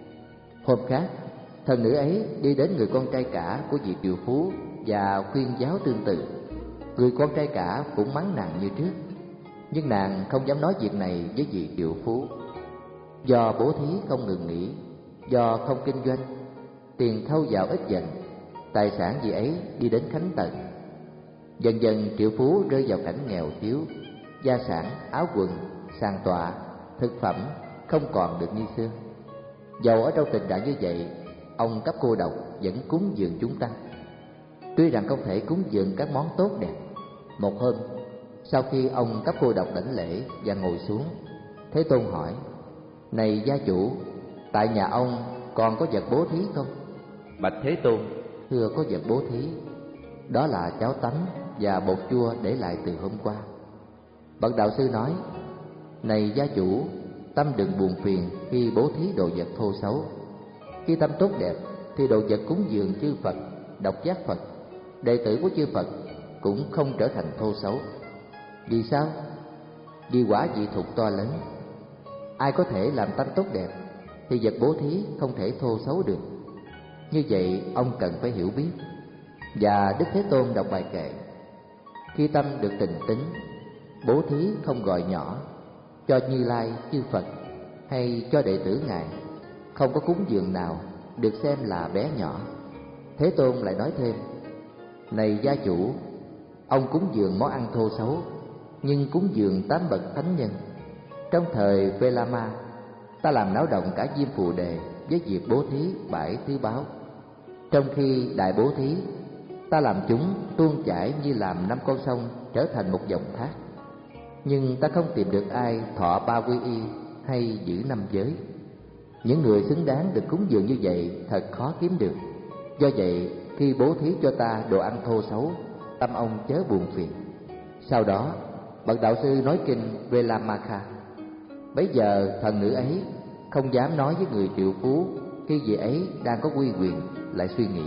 Hôm khác, thần nữ ấy đi đến người con trai cả của vị triệu phú và khuyên giáo tương tự. Người con trai cả cũng mắng nàng như trước, nhưng nàng không dám nói việc này với vị triệu phú. Do bố thí không ngừng nghỉ, do không kinh doanh, tiền thâu vào ít dần, tài sản vị ấy đi đến khánh tận. Dần dần triệu phú rơi vào cảnh nghèo thiếu, gia sản, áo quần, sàn tọa, thực phẩm không còn được như xưa. Dầu ở trong tình trạng như vậy, ông Cấp Cô Độc vẫn cúng dường chúng tăng. Tuy rằng không thể cúng dường các món tốt đẹp. Một hôm, sau khi ông Cấp Cô Độc đảnh lễ và ngồi xuống, Thế Tôn hỏi: này gia chủ, tại nhà ông còn có vật bố thí không? Bạch Thế Tôn: thưa, có vật bố thí. Đó là cháo tấm và bột chua để lại từ hôm qua. Bậc đạo sư nói: này gia chủ, tâm đừng buồn phiền khi bố thí đồ vật thô xấu. Khi tâm tốt đẹp thì đồ vật cúng dường chư Phật, độc giác Phật, đệ tử của chư Phật cũng không trở thành thô xấu. Vì sao? Vì quả vị thuộc to lớn. ai có thể làm tánh tốt đẹp thì vật bố thí không thể thô xấu được. Như vậy ông cần phải hiểu biết. Và Đức Thế Tôn đọc bài kệ: khi tâm được tình tính, bố thí không gọi nhỏ, cho Như Lai chư Phật hay cho đệ tử Ngài, không có cúng dường nào được xem là bé nhỏ. Thế Tôn lại nói thêm: này gia chủ, ông cúng dường món ăn thô xấu, nhưng cúng dường tám bậc thánh nhân. Trong thời Velama, ta làm náo động cả Diêm Phù Đề với việc bố thí bãi thứ báo. Trong khi đại bố thí, ta làm chúng tuôn chảy như làm năm con sông trở thành một dòng thác. Nhưng ta không tìm được ai thọ ba quy y hay giữ năm giới. Những người xứng đáng được cúng dường như vậy thật khó kiếm được. Do vậy, khi bố thí cho ta đồ ăn thô xấu, tâm ông chớ buồn phiền. Sau đó, bậc đạo sư nói kinh Velamaka. Bấy giờ thần nữ ấy không dám nói với người triệu phú khi vị ấy đang có uy quyền, lại suy nghĩ: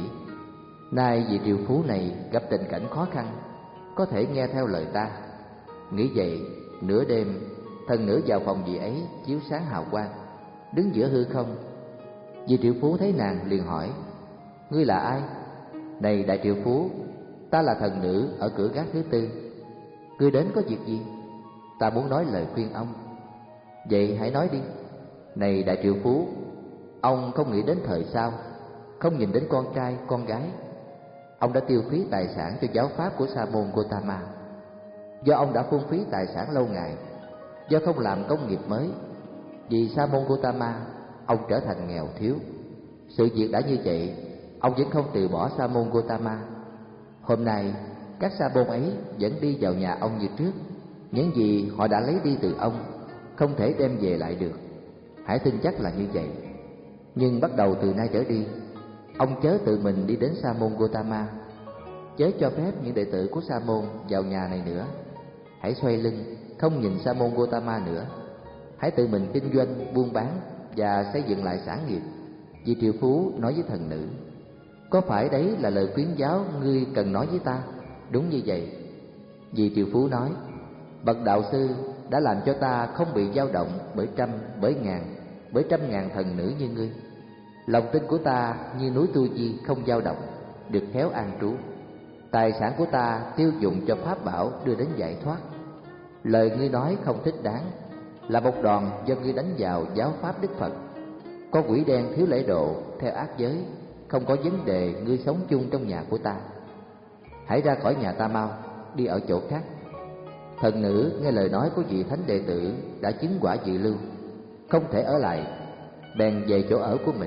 nay vị triệu phú này gặp tình cảnh khó khăn, có thể nghe theo lời ta. Nghĩ vậy, nửa đêm, thần nữ vào phòng vị ấy chiếu sáng hào quang, đứng giữa hư không. Vị triệu phú thấy nàng liền hỏi: ngươi là ai? Này đại triệu phú, ta là thần nữ ở cửa gác thứ tư. Ngươi đến có việc gì? Ta muốn nói lời khuyên ông. Vậy hãy nói đi. Này đại triệu phú, ông không nghĩ đến thời sau, không nhìn đến con trai, con gái. Ông đã tiêu phí tài sản cho giáo pháp của Sa môn Gotama. Do ông đã phung phí tài sản lâu ngày, do không làm công nghiệp mới, vì Sa môn Gotama, ông trở thành nghèo thiếu. Sự việc đã như vậy, ông vẫn không từ bỏ Sa môn Gotama. Hôm nay, các sa môn ấy vẫn đi vào nhà ông như trước. Những gì họ đã lấy đi từ ông không thể đem về lại được. Hãy tin chắc là như vậy. Nhưng bắt đầu từ nay trở đi, ông chớ tự mình đi đến Sa môn Gotama, chớ cho phép những đệ tử của Sa môn vào nhà này nữa. Hãy xoay lưng, không nhìn Sa môn Gotama nữa. Hãy tự mình kinh doanh, buôn bán và xây dựng lại sản nghiệp. Vị triệu phú nói với thần nữ: có phải đấy là lời khuyến giáo ngươi cần nói với ta? Đúng như vậy. Vị triệu phú nói: bậc đạo sư đã làm cho ta không bị dao động bởi trăm, bởi ngàn, bởi trăm ngàn thần nữ như ngươi. Lòng tin của ta như núi Tu Di không dao động, được khéo an trú. Tài sản của ta tiêu dụng cho pháp bảo đưa đến giải thoát. Lời ngươi nói không thích đáng, là một đòn do ngươi đánh vào giáo pháp Đức Phật. Có quỷ đen thiếu lễ độ theo ác giới, không có vấn đề ngươi sống chung trong nhà của ta. Hãy ra khỏi nhà ta mau, đi ở chỗ khác. Thần nữ nghe lời nói của vị thánh đệ tử đã chứng quả dự lưu, không thể ở lại, bèn về chỗ ở của mình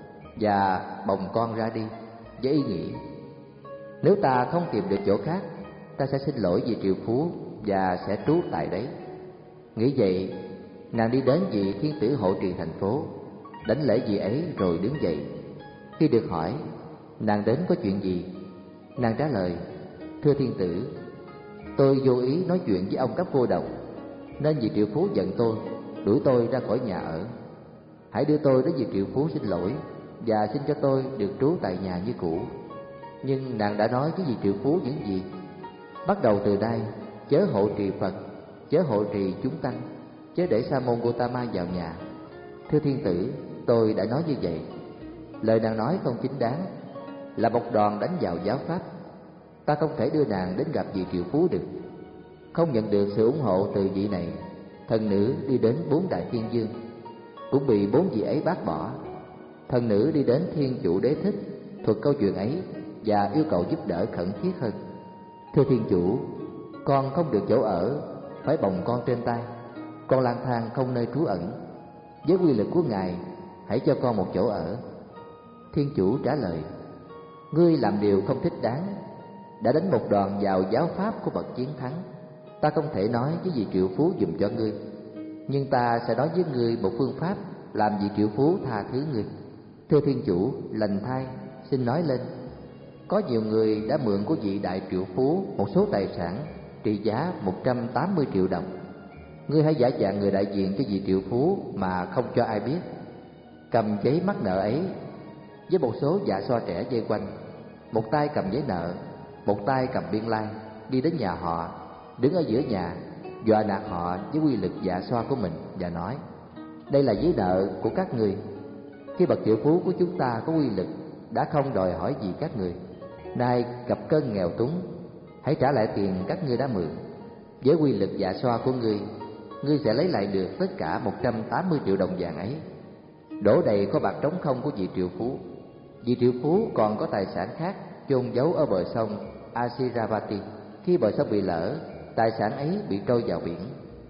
và bồng con ra đi với ý nghĩ: nếu ta không tìm được chỗ khác, ta sẽ xin lỗi vị triệu phú và sẽ trú tại đấy. Nghĩ vậy, nàng đi đến vị thiên tử hộ trì thành phố, đánh lễ vị ấy rồi đứng dậy. Khi được hỏi nàng đến có chuyện gì, nàng trả lời: thưa thiên tử, tôi vô ý nói chuyện với ông cấp vô đồng, nên vị triệu phú giận tôi, đuổi tôi ra khỏi nhà ở. Hãy đưa tôi đến vị triệu phú xin lỗi và xin cho tôi được trú tại nhà như cũ. Nhưng nàng đã nói với vị triệu phú những gì? Bắt đầu từ đây, chớ hộ trì Phật, chớ hộ trì chúng tăng, chớ để Sa môn Gotama vào nhà. Thưa thiên tử, tôi đã nói như vậy. Lời nàng nói không chính đáng, là một đòn đánh vào giáo pháp. Ta không thể đưa nàng đến gặp vị triệu phú được. Không nhận được sự ủng hộ từ vị này, thần nữ đi đến bốn đại thiên dương, cũng bị bốn vị ấy bác bỏ. Thần nữ đi đến thiên chủ Đế Thích, thuật câu chuyện ấy và yêu cầu giúp đỡ khẩn thiết hơn. Thưa thiên chủ, con không được chỗ ở, phải bồng con trên tay. Con lang thang không nơi trú ẩn. Với quy lực của ngài, hãy cho con một chỗ ở. Thiên chủ trả lời: ngươi làm điều không thích đáng, đã đánh một đòn vào giáo pháp của bậc chiến thắng. Ta không thể nói với vị triệu phú giùm cho ngươi, nhưng ta sẽ nói với ngươi một phương pháp làm vị triệu phú tha thứ ngươi. Thưa thiên chủ, lành thay, xin nói lên. Có nhiều người đã mượn của vị đại triệu phú một số tài sản trị giá một trăm tám mươi triệu đồng. Ngươi hãy giả dạng người đại diện cho vị triệu phú mà không cho ai biết, cầm giấy mắc nợ ấy với một số dạ xoa trẻ dây quanh, một tay cầm giấy nợ, một tay cầm biên lai, đi đến nhà họ, đứng ở giữa nhà, dọa nạt họ với quy lực dạ xoa của mình và nói: đây là giấy nợ của các người. Khi bậc triệu phú của chúng ta có uy lực, đã không đòi hỏi gì các người. Nay gặp cơn nghèo túng, hãy trả lại tiền các ngươi đã mượn. Với uy lực dạ xoa của ngươi, ngươi sẽ lấy lại được tất cả một trăm tám mươi triệu đồng vàng ấy, đổ đầy kho bạc trống không của vị triệu phú. Vị triệu phú còn có tài sản khác chôn giấu ở bờ sông Asiravati. Khi bờ sông bị lở, tài sản ấy bị trôi vào biển.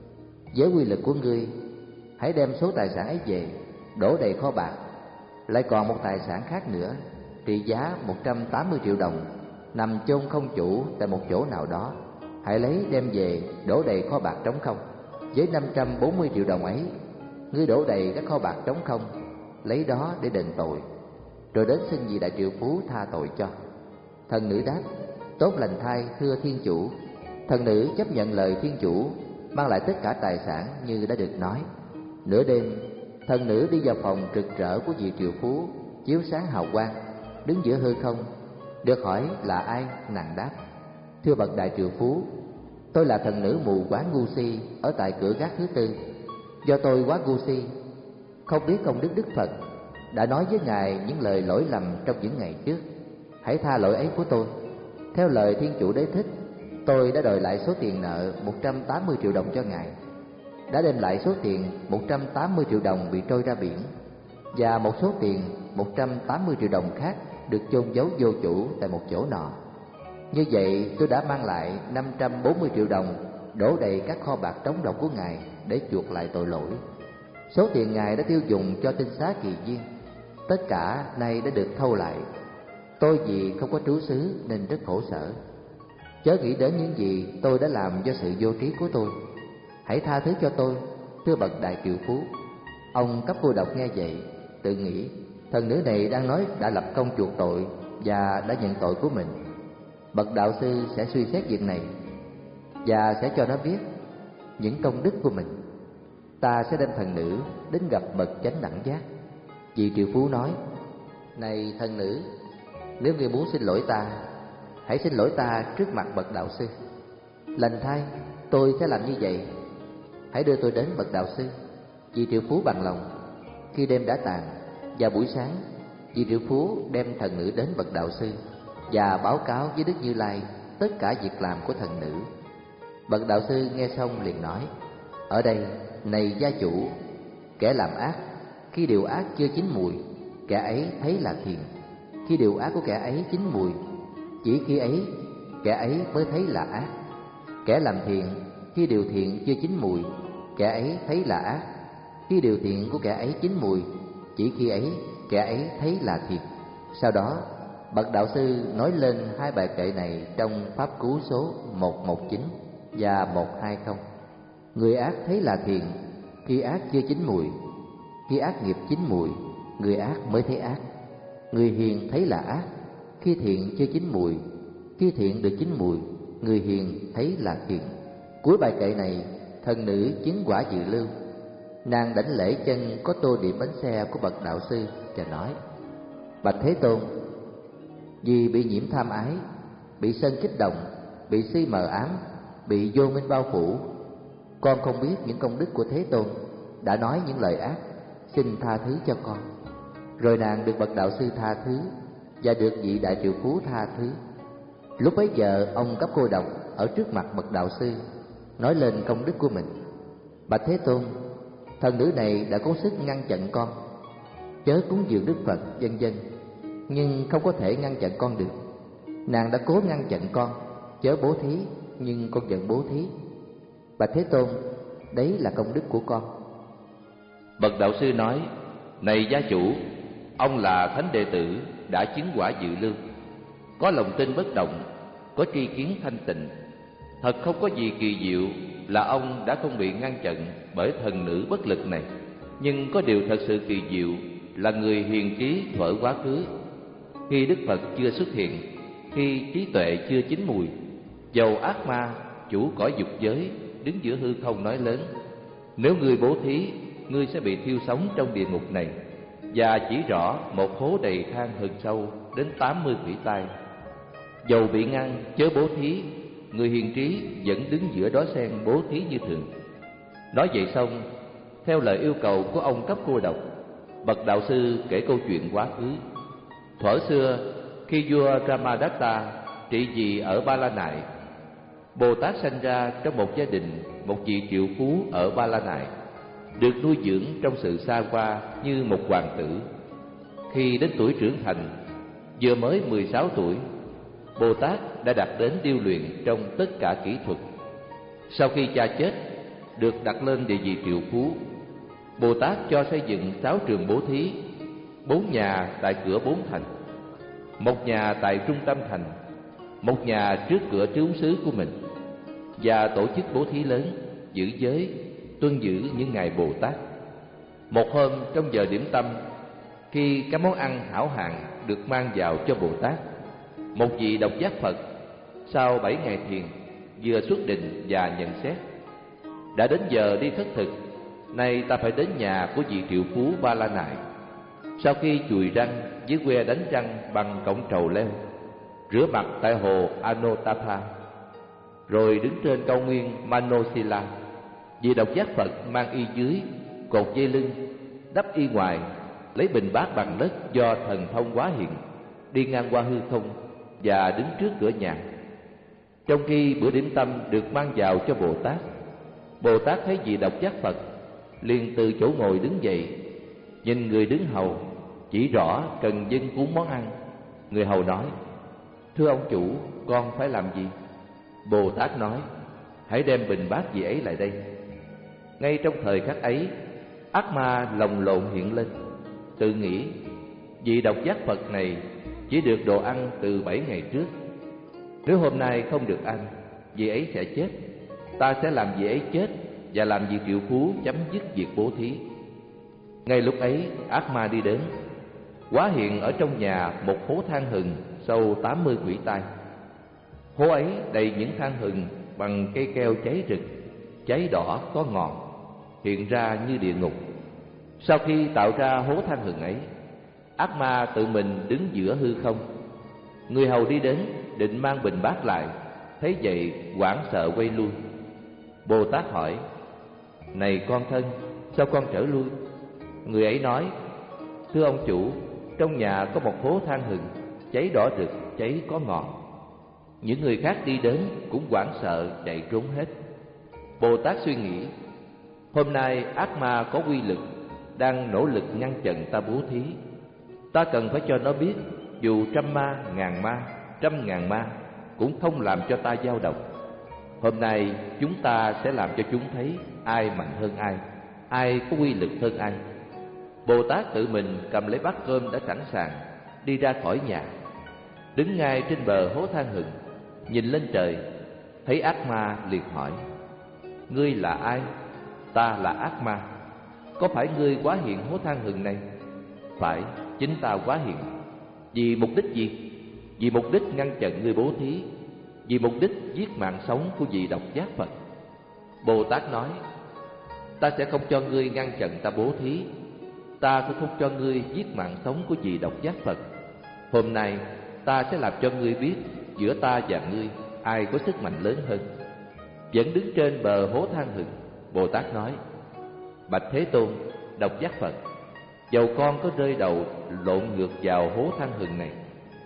Với uy lực của ngươi, hãy đem số tài sản ấy về, đổ đầy kho bạc. Lại còn một tài sản khác nữa, trị giá một trăm tám mươi triệu đồng, nằm chôn không chủ tại một chỗ nào đó. Hãy lấy đem về, đổ đầy kho bạc trống không. Với năm trăm bốn mươi triệu đồng ấy, ngươi đổ đầy các kho bạc trống không, lấy đó để đền tội, rồi đến xin vị đại triệu phú tha tội cho. Thần nữ đáp: tốt lành thay, thưa thiên chủ. Thần nữ chấp nhận lời thiên chủ, mang lại tất cả tài sản như đã được nói. Nửa đêm, thần nữ đi vào phòng rực rỡ của vị triệu phú, chiếu sáng hào quang, đứng giữa hư không. Được hỏi là ai, nàng đáp: thưa bậc đại triệu phú, tôi là thần nữ mù quáng ngu si ở tại cửa gác thứ tư. Do tôi quá ngu si, không biết công đức Đức Phật đã nói với ngài những lời lỗi lầm trong những ngày trước. Hãy tha lỗi ấy của tôi. Theo lời thiên chủ đế thích, tôi đã đòi lại số tiền nợ một trăm tám mươi triệu đồng cho ngài, đã đem lại số tiền một trăm tám mươi triệu đồng bị trôi ra biển, và một số tiền một trăm tám mươi triệu đồng khác được chôn giấu vô chủ tại một chỗ nọ. Như vậy tôi đã mang lại năm trăm bốn mươi triệu đồng, đổ đầy các kho bạc trống độc của ngài để chuộc lại tội lỗi. Số tiền ngài đã tiêu dùng cho tinh xá kỳ viên, tất cả nay đã được thâu lại. Tôi vì không có trú xứ nên rất khổ sở. Chớ nghĩ đến những gì tôi đã làm do sự vô trí của tôi. Hãy tha thứ cho tôi, thưa bậc đại triệu phú. Ông cấp cô độc nghe vậy, tự nghĩ thần nữ này đang nói đã lập công chuộc tội và đã nhận tội của mình. Bậc đạo sư sẽ suy xét việc này và sẽ cho nó biết những công đức của mình. Ta sẽ đem thần nữ đến gặp bậc chánh đẳng giác. Vị triệu phú nói: này thần nữ, nếu ngươi muốn xin lỗi ta, hãy xin lỗi ta trước mặt bậc đạo sư. Lành thay, tôi sẽ làm như vậy. Hãy đưa tôi đến bậc đạo sư. Vị triệu phú bằng lòng. Khi đêm đã tàn, vào buổi sáng, vị triệu phú đem thần nữ đến bậc đạo sư và báo cáo với Đức Như Lai tất cả việc làm của thần nữ. Bậc đạo sư nghe xong liền nói: ở đây, này gia chủ, kẻ làm ác, khi điều ác chưa chín mùi, kẻ ấy thấy là thiện. Khi điều ác của kẻ ấy chín mùi, chỉ khi ấy kẻ ấy mới thấy là ác. Kẻ làm thiện, khi điều thiện chưa chín mùi, kẻ ấy thấy là ác. Khi điều thiện của kẻ ấy chín mùi, chỉ khi ấy kẻ ấy thấy là thiện. Sau đó, bậc đạo sư nói lên hai bài kệ này trong pháp cú số một một chín và một hai không. Người ác thấy là thiện khi ác chưa chín mùi, khi ác nghiệp chín mùi, người ác mới thấy ác. Người hiền thấy là ác khi thiện chưa chín mùi, khi thiện được chín mùi, người hiền thấy là thiện. Cuối bài kệ này, thần nữ chứng quả dự lưu. Nàng đảnh lễ chân có tô điểm bánh xe của bậc đạo sư và nói: bạch Thế Tôn, vì bị nhiễm tham ái, bị sân kích động, bị si mờ ám, bị vô minh bao phủ, con không biết những công đức của Thế Tôn, đã nói những lời ác, xin tha thứ cho con. Rồi nàng được bậc đạo sư tha thứ và được vị đại triệu phú tha thứ. Lúc bấy giờ ông cấp cô độc ở trước mặt bậc đạo sư nói lên công đức của mình: bạch Thế Tôn, thần nữ này đã cố sức ngăn chặn con, chớ cúng dường Đức Phật vân vân, nhưng không có thể ngăn chặn con được. Nàng đã cố ngăn chặn con, chớ bố thí, nhưng con vẫn bố thí. Bạch Thế Tôn, đấy là công đức của con. Bậc đạo sư nói: này gia chủ, ông là thánh đệ tử đã chứng quả dự lưu, có lòng tin bất động, có tri kiến thanh tịnh. Thật không có gì kỳ diệu là ông đã không bị ngăn chặn bởi thần nữ bất lực này. Nhưng có điều thật sự kỳ diệu là người hiền trí thuở quá khứ, khi Đức Phật chưa xuất hiện, khi trí tuệ chưa chín mùi, dầu ác ma chủ cõi dục giới đứng giữa hư không nói lớn: nếu ngươi bố thí, ngươi sẽ bị thiêu sống trong địa ngục này. Và chỉ rõ một hố đầy than hừng sâu đến tám mươi vĩ tay. Dầu bị ngăn chớ bố thí, người hiền trí vẫn đứng giữa đó sen bố thí như thường. Nói vậy xong, Theo lời yêu cầu của ông cấp cô độc, bậc đạo sư kể câu chuyện quá khứ. Thuở xưa, khi vua Ramadatta trị vì ở Ba La Nại, Bồ Tát sanh ra trong một gia đình một vị triệu phú ở Ba La Nại, được nuôi dưỡng trong sự xa hoa như một hoàng tử. Khi đến tuổi trưởng thành, vừa mới mười sáu tuổi, Bồ Tát đã đạt đến điêu luyện trong tất cả kỹ thuật. Sau khi cha chết, được đặt lên địa vị triệu phú, Bồ Tát cho xây dựng sáu trường bố thí, bốn nhà tại cửa bốn thành, một nhà tại trung tâm thành, một nhà trước cửa trướng xứ của mình, và tổ chức bố thí lớn, giữ giới, tuân giữ những ngày Bồ Tát. Một hôm trong giờ điểm tâm, khi các món ăn hảo hạng được mang vào cho Bồ Tát, một vị độc giác Phật sau bảy ngày thiền vừa xuất định và nhận xét: đã đến giờ đi khất thực, nay ta phải đến nhà của vị triệu phú Ba La Nại. Sau khi chùi răng với que đánh răng bằng cọng trầu leo, rửa mặt tại hồ Anotapa, rồi đứng trên cao nguyên Manosila, vị độc giác Phật mang y dưới, cột dây lưng, đắp y ngoài, lấy bình bát bằng đất do thần thông hóa hiện, đi ngang qua hư không và đứng trước cửa nhà. Trong khi bữa điểm tâm được mang vào cho Bồ Tát, Bồ Tát thấy vị độc giác Phật liền từ chỗ ngồi đứng dậy, nhìn người đứng hầu, chỉ rõ cần dâng cúng món ăn. Người hầu nói: thưa ông chủ, con phải làm gì? Bồ Tát nói: hãy đem bình bát vị ấy lại đây. Ngay trong thời khắc ấy, ác ma lồng lộn hiện lên, tự nghĩ: vị độc giác Phật này chỉ được đồ ăn từ bảy ngày trước. Nếu hôm nay không được ăn, vị ấy sẽ chết. Ta sẽ làm vị ấy chết và làm vị triệu phú chấm dứt việc bố thí. Ngay lúc ấy, ác ma đi đến, hóa hiện ở trong nhà một hố than hừng sâu tám mươi khuỷu tay. Hố ấy đầy những than hừng bằng cây keo cháy rực, cháy đỏ có ngọn, hiện ra như địa ngục. Sau khi tạo ra hố than hừng ấy, ác ma tự mình đứng giữa hư không. Người hầu đi đến định mang bình bát lại, thấy vậy hoảng sợ quay lui. Bồ Tát hỏi: này con thân, sao con trở lui? Người ấy nói: thưa ông chủ, trong nhà có một hố than hừng, cháy đỏ rực, cháy có ngọn. Những người khác đi đến cũng hoảng sợ chạy trốn hết. Bồ Tát suy nghĩ: hôm nay ác ma có quy lực, đang nỗ lực ngăn chặn ta bố thí. Ta cần phải cho nó biết, dù trăm ma, ngàn ma, trăm ngàn ma cũng không làm cho ta dao động. Hôm nay chúng ta sẽ làm cho chúng thấy ai mạnh hơn ai, ai có quy lực hơn ai. Bồ Tát tự mình cầm lấy bát cơm đã sẵn sàng, đi ra khỏi nhà, đứng ngay trên bờ hố than hừng, nhìn lên trời, thấy ác ma liền hỏi: ngươi là ai? Ta là ác ma. Có phải ngươi hóa hiện hố than hừng này? Phải, chính ta hóa hiện. Vì mục đích gì? Vì mục đích ngăn chặn ngươi bố thí, vì mục đích giết mạng sống của vị độc giác Phật. Bồ Tát nói: ta sẽ không cho ngươi ngăn chặn ta bố thí, ta cũng không cho ngươi giết mạng sống của vị độc giác Phật. Hôm nay ta sẽ làm cho ngươi biết giữa ta và ngươi ai có sức mạnh lớn hơn. Vẫn đứng trên bờ hố than hừng, Bồ Tát nói: bạch Thế Tôn, độc giác Phật, dầu con có rơi đầu lộn ngược vào hố than hừng này,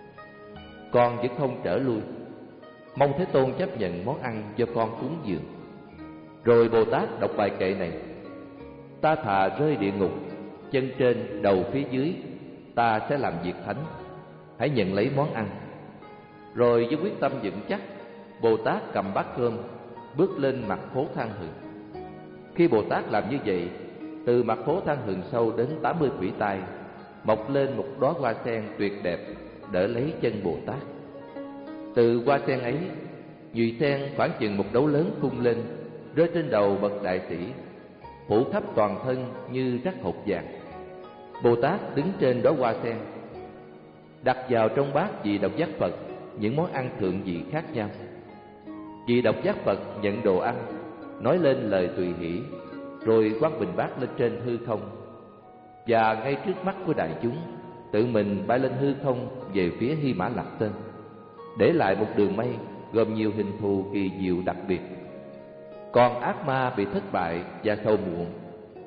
con vẫn không trở lui. Mong Thế Tôn chấp nhận món ăn do con cúng dường. Rồi Bồ Tát đọc bài kệ này: ta thà rơi địa ngục, chân trên đầu phía dưới, ta sẽ làm việc thánh, hãy nhận lấy món ăn. Rồi với quyết tâm vững chắc, Bồ Tát cầm bát cơm, bước lên mặt hố than hừng. Khi Bồ Tát làm như vậy, từ mặt hố than hừng sâu đến tám mươi khuỷu tay mọc lên một đóa hoa sen tuyệt đẹp, đỡ lấy chân Bồ Tát. Từ hoa sen ấy, nhụy sen khoảng chừng một đấu lớn phun lên, rơi trên đầu bậc đại sĩ, phủ khắp toàn thân như rắc hột vàng. Bồ Tát đứng trên đóa hoa sen, đặt vào trong bát vị độc giác Phật những món ăn thượng vị khác nhau. Vị độc giác Phật nhận đồ ăn, nói lên lời tùy hỷ, rồi quăng bình bát lên trên hư không, và ngay trước mắt của đại chúng, tự mình bay lên hư không về phía Hy Mã Lạp Tên, để lại một đường mây gồm nhiều hình thù kỳ diệu đặc biệt. Còn ác ma bị thất bại và sầu muộn,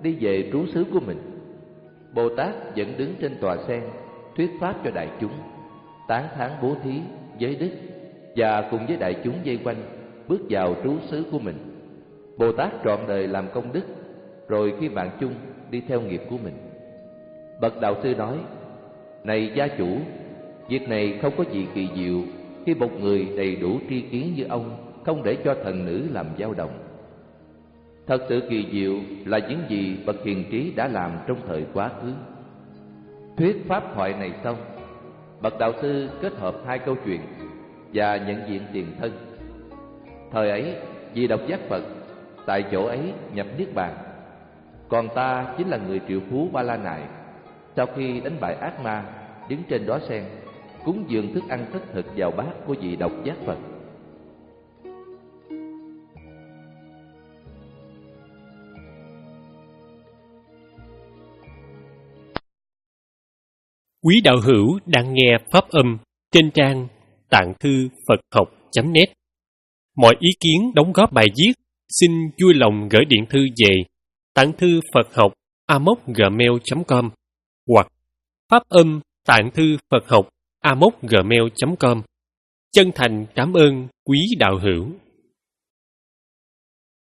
đi về trú xứ của mình. Bồ Tát vẫn đứng trên tòa sen, thuyết pháp cho đại chúng, tán thán bố thí, giới đức, và cùng với đại chúng vây quanh bước vào trú xứ của mình. Bồ Tát trọn đời làm công đức, rồi khi bạn chung đi theo nghiệp của mình. Bậc đạo sư nói: này gia chủ, việc này không có gì kỳ diệu khi một người đầy đủ tri kiến như ông không để cho thần nữ làm dao động. Thật sự kỳ diệu là những gì bậc hiền trí đã làm trong thời quá khứ. Thuyết pháp thoại này xong, bậc đạo sư kết hợp hai câu chuyện và nhận diện tiền thân. Thời ấy, vì độc giác Phật, tại chỗ ấy nhập niết bàn. Còn ta chính là người triệu phú Ba La Nại, sau khi đánh bại ác ma, đứng trên đóa sen, cúng dường thức ăn thất thực vào bát của vị độc giác Phật. Quý đạo hữu đang nghe pháp âm trên trang tạng thư Phật học chấm net. Mọi ý kiến đóng góp bài viết xin vui lòng gửi điện thư về tạng thư Phật học a m o c gmail chấm com hoặc pháp âm tạng thư Phật học a m o c gmail chấm com. Chân thành cảm ơn quý đạo hữu.